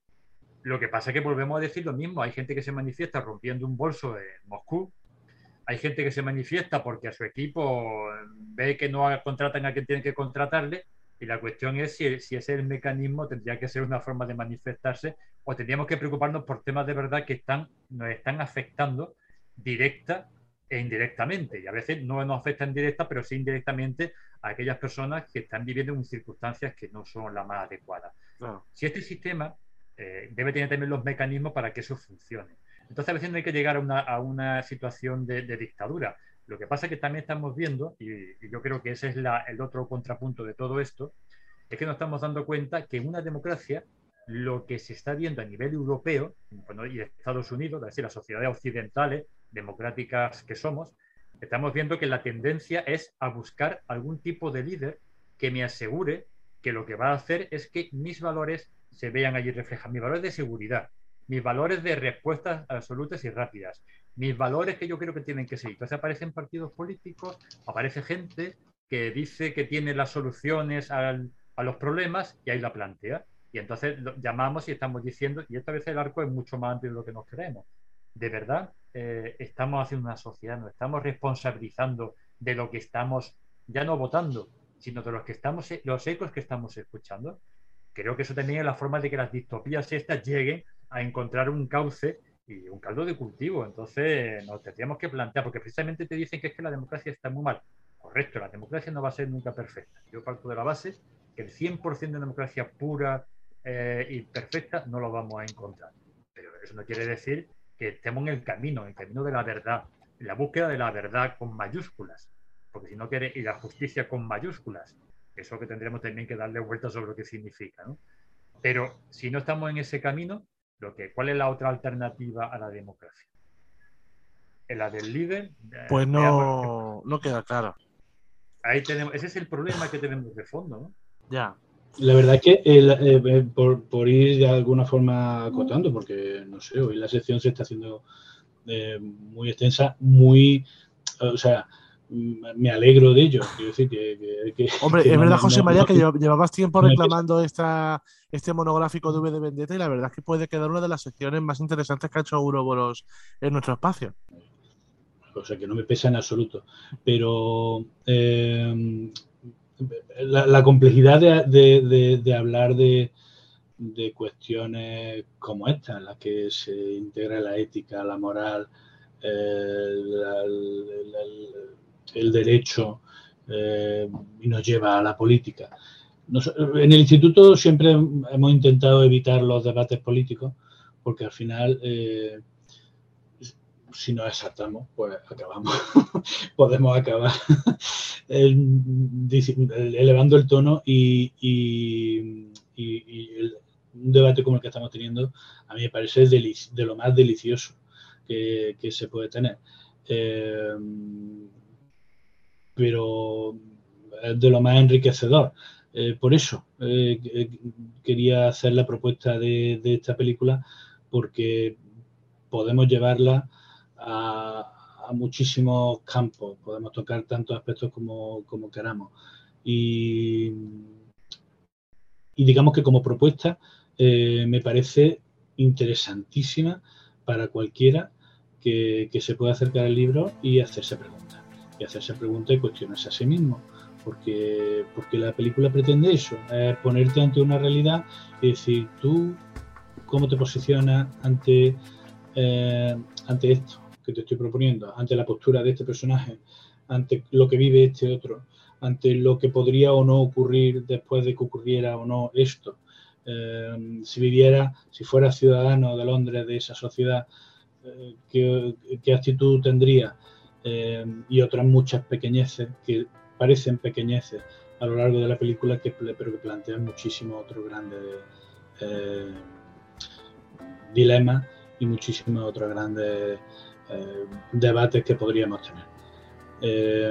Lo que pasa es que volvemos a decir lo mismo. Hay gente que se manifiesta rompiendo un bolso en Moscú. Hay gente que se manifiesta porque a su equipo ve que no contratan a quien tienen que contratarle. Y la cuestión es si, si ese es el mecanismo, tendría que ser una forma de manifestarse, o tendríamos que preocuparnos por temas de verdad que están, nos están afectando directa e indirectamente. Y a veces no nos afectan directa, pero sí indirectamente a aquellas personas que están viviendo en circunstancias que no son las más adecuadas. Claro. Si este sistema eh, debe tener también los mecanismos para que eso funcione. Entonces a veces no hay que llegar a una, a una situación de, de dictadura. Lo que pasa es que también estamos viendo, y, y yo creo que ese es la, el otro contrapunto de todo esto, es que nos estamos dando cuenta que en una democracia lo que se está viendo a nivel europeo, bueno, y Estados Unidos, es decir, las sociedades occidentales, democráticas que somos, estamos viendo que la tendencia es a buscar algún tipo de líder que me asegure que lo que va a hacer es que mis valores se vean allí reflejados, mis valores de seguridad, mis valores de respuestas absolutas y rápidas, mis valores que yo creo que tienen que ser. Entonces aparecen partidos políticos, aparece gente que dice que tiene las soluciones al, a los problemas y ahí la plantea. Y entonces lo llamamos y estamos diciendo, y esta vez el arco es mucho más amplio de lo que nos creemos. De verdad, eh, estamos haciendo una sociedad, nos estamos responsabilizando de lo que estamos, ya no votando, sino de los que estamos, los ecos que estamos escuchando. Creo que eso también es la forma de que las distopías estas lleguen a encontrar un cauce y un caldo de cultivo. Entonces nos tendríamos que plantear, porque precisamente te dicen que es que la democracia está muy mal. Correcto, la democracia no va a ser nunca perfecta. Yo parto de la base que el cien por ciento de democracia pura eh, y perfecta no lo vamos a encontrar. Pero eso no quiere decir que estemos en el camino, en el camino de la verdad, en la búsqueda de la verdad con mayúsculas. Porque si no quiere, y la justicia con mayúsculas, eso que tendremos también que darle vueltas sobre lo que significa, ¿no? Pero si no estamos en ese camino, lo que, ¿cuál es la otra alternativa a la democracia? ¿En la del líder? Pues no, no queda claro. Ahí tenemos, ese es el problema que tenemos de fondo, ¿no? Ya. La verdad es que el, eh, por, por ir de alguna forma acotando, porque no sé, hoy la sección se está haciendo eh, muy extensa, muy, o sea, me alegro de ello. Quiero decir que, que, que Hombre, que es no, verdad, José no, María, no, que no, llevabas tiempo no reclamando esta, este monográfico de V de Vendetta y la verdad es que puede quedar una de las secciones más interesantes que ha hecho Ouroboros en nuestro espacio. O sea, que no me pesa en absoluto. Pero eh, la, la complejidad de, de, de, de hablar de, de cuestiones como esta, en las que se integra la ética, la moral, eh, la, el, el, el derecho eh, y nos lleva a la política. Nos, en el instituto siempre hemos intentado evitar los debates políticos porque al final eh, si nos exaltamos, pues acabamos, podemos acabar elevando el tono y, y, y, y el, un debate como el que estamos teniendo a mí me parece de, de lo más delicioso que, que se puede tener. Eh, pero de lo más enriquecedor. Eh, por eso eh, quería hacer la propuesta de, de esta película porque podemos llevarla A, a muchísimos campos, podemos tocar tantos aspectos como, como queramos. Y, y digamos que como propuesta eh, me parece interesantísima para cualquiera que, que se pueda acercar al libro y hacerse preguntas. Y hacerse preguntas y cuestionarse a sí mismo. Porque, porque la película pretende eso, es ponerte ante una realidad y decir, tú, ¿cómo te posicionas ante, eh, ante esto que te estoy proponiendo? Ante la postura de este personaje, ante lo que vive este otro, ante lo que podría o no ocurrir después de que ocurriera o no esto. Eh, si viviera, si fuera ciudadano de Londres, de esa sociedad, eh, ¿qué, qué actitud tendría? Eh, y otras muchas pequeñeces que parecen pequeñeces a lo largo de la película, que, pero que plantean muchísimos otros grandes eh, dilemas y muchísimos otros grandes eh, debates que podríamos tener. Eh,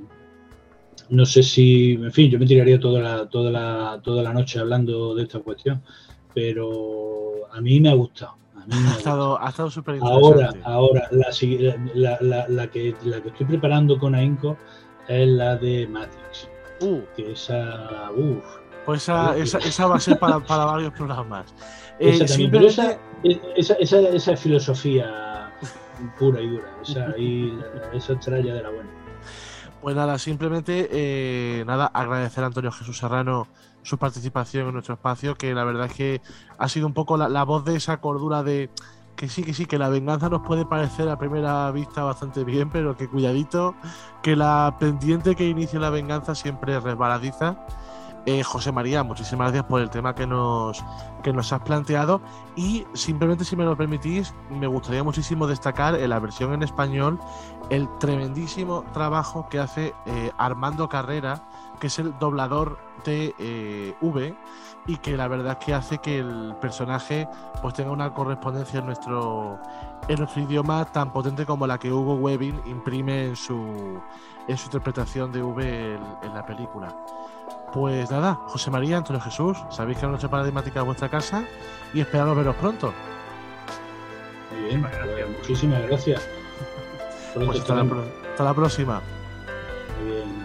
no sé si, en fin, yo me tiraría toda la, toda la, toda la noche hablando de esta cuestión, pero a mí me ha gustado. A mí me ha, ha estado, ha estado súper interesante. Ahora, ahora la, la, la, la, que, la que estoy preparando con ahínco es la de Matrix. Uh, que esa, uf, pues esa, esa, esa va a ser para, para varios programas. Esa Eh, también, pero simplemente... esa, esa, esa, esa es filosofía pura y dura. Esa, y, esa estrella de la buena. Pues nada, simplemente eh, nada, agradecer a Antonio Jesús Serrano su participación en nuestro espacio, que la verdad es que ha sido un poco la, la voz de esa cordura de que sí, que sí, que la venganza nos puede parecer a primera vista bastante bien, pero que cuidadito, que la pendiente que inicia la venganza siempre es resbaladiza. Eh, José María, muchísimas gracias por el tema que nos, que nos has planteado, y simplemente, si me lo permitís, me gustaría muchísimo destacar en la versión en español el tremendísimo trabajo que hace eh, Armando Carrera, que es el doblador de eh, V, y que la verdad es que hace que el personaje pues tenga una correspondencia en nuestro, en nuestro idioma tan potente como la que Hugo Weaving imprime en su, en su interpretación de V en, en la película. Pues nada, José María, Antonio Jesús, sabéis que la noche paradigmática es vuestra casa y esperamos veros pronto. Muy bien, pues, muchísimas gracias. Pues hasta la, hasta la próxima. Muy bien.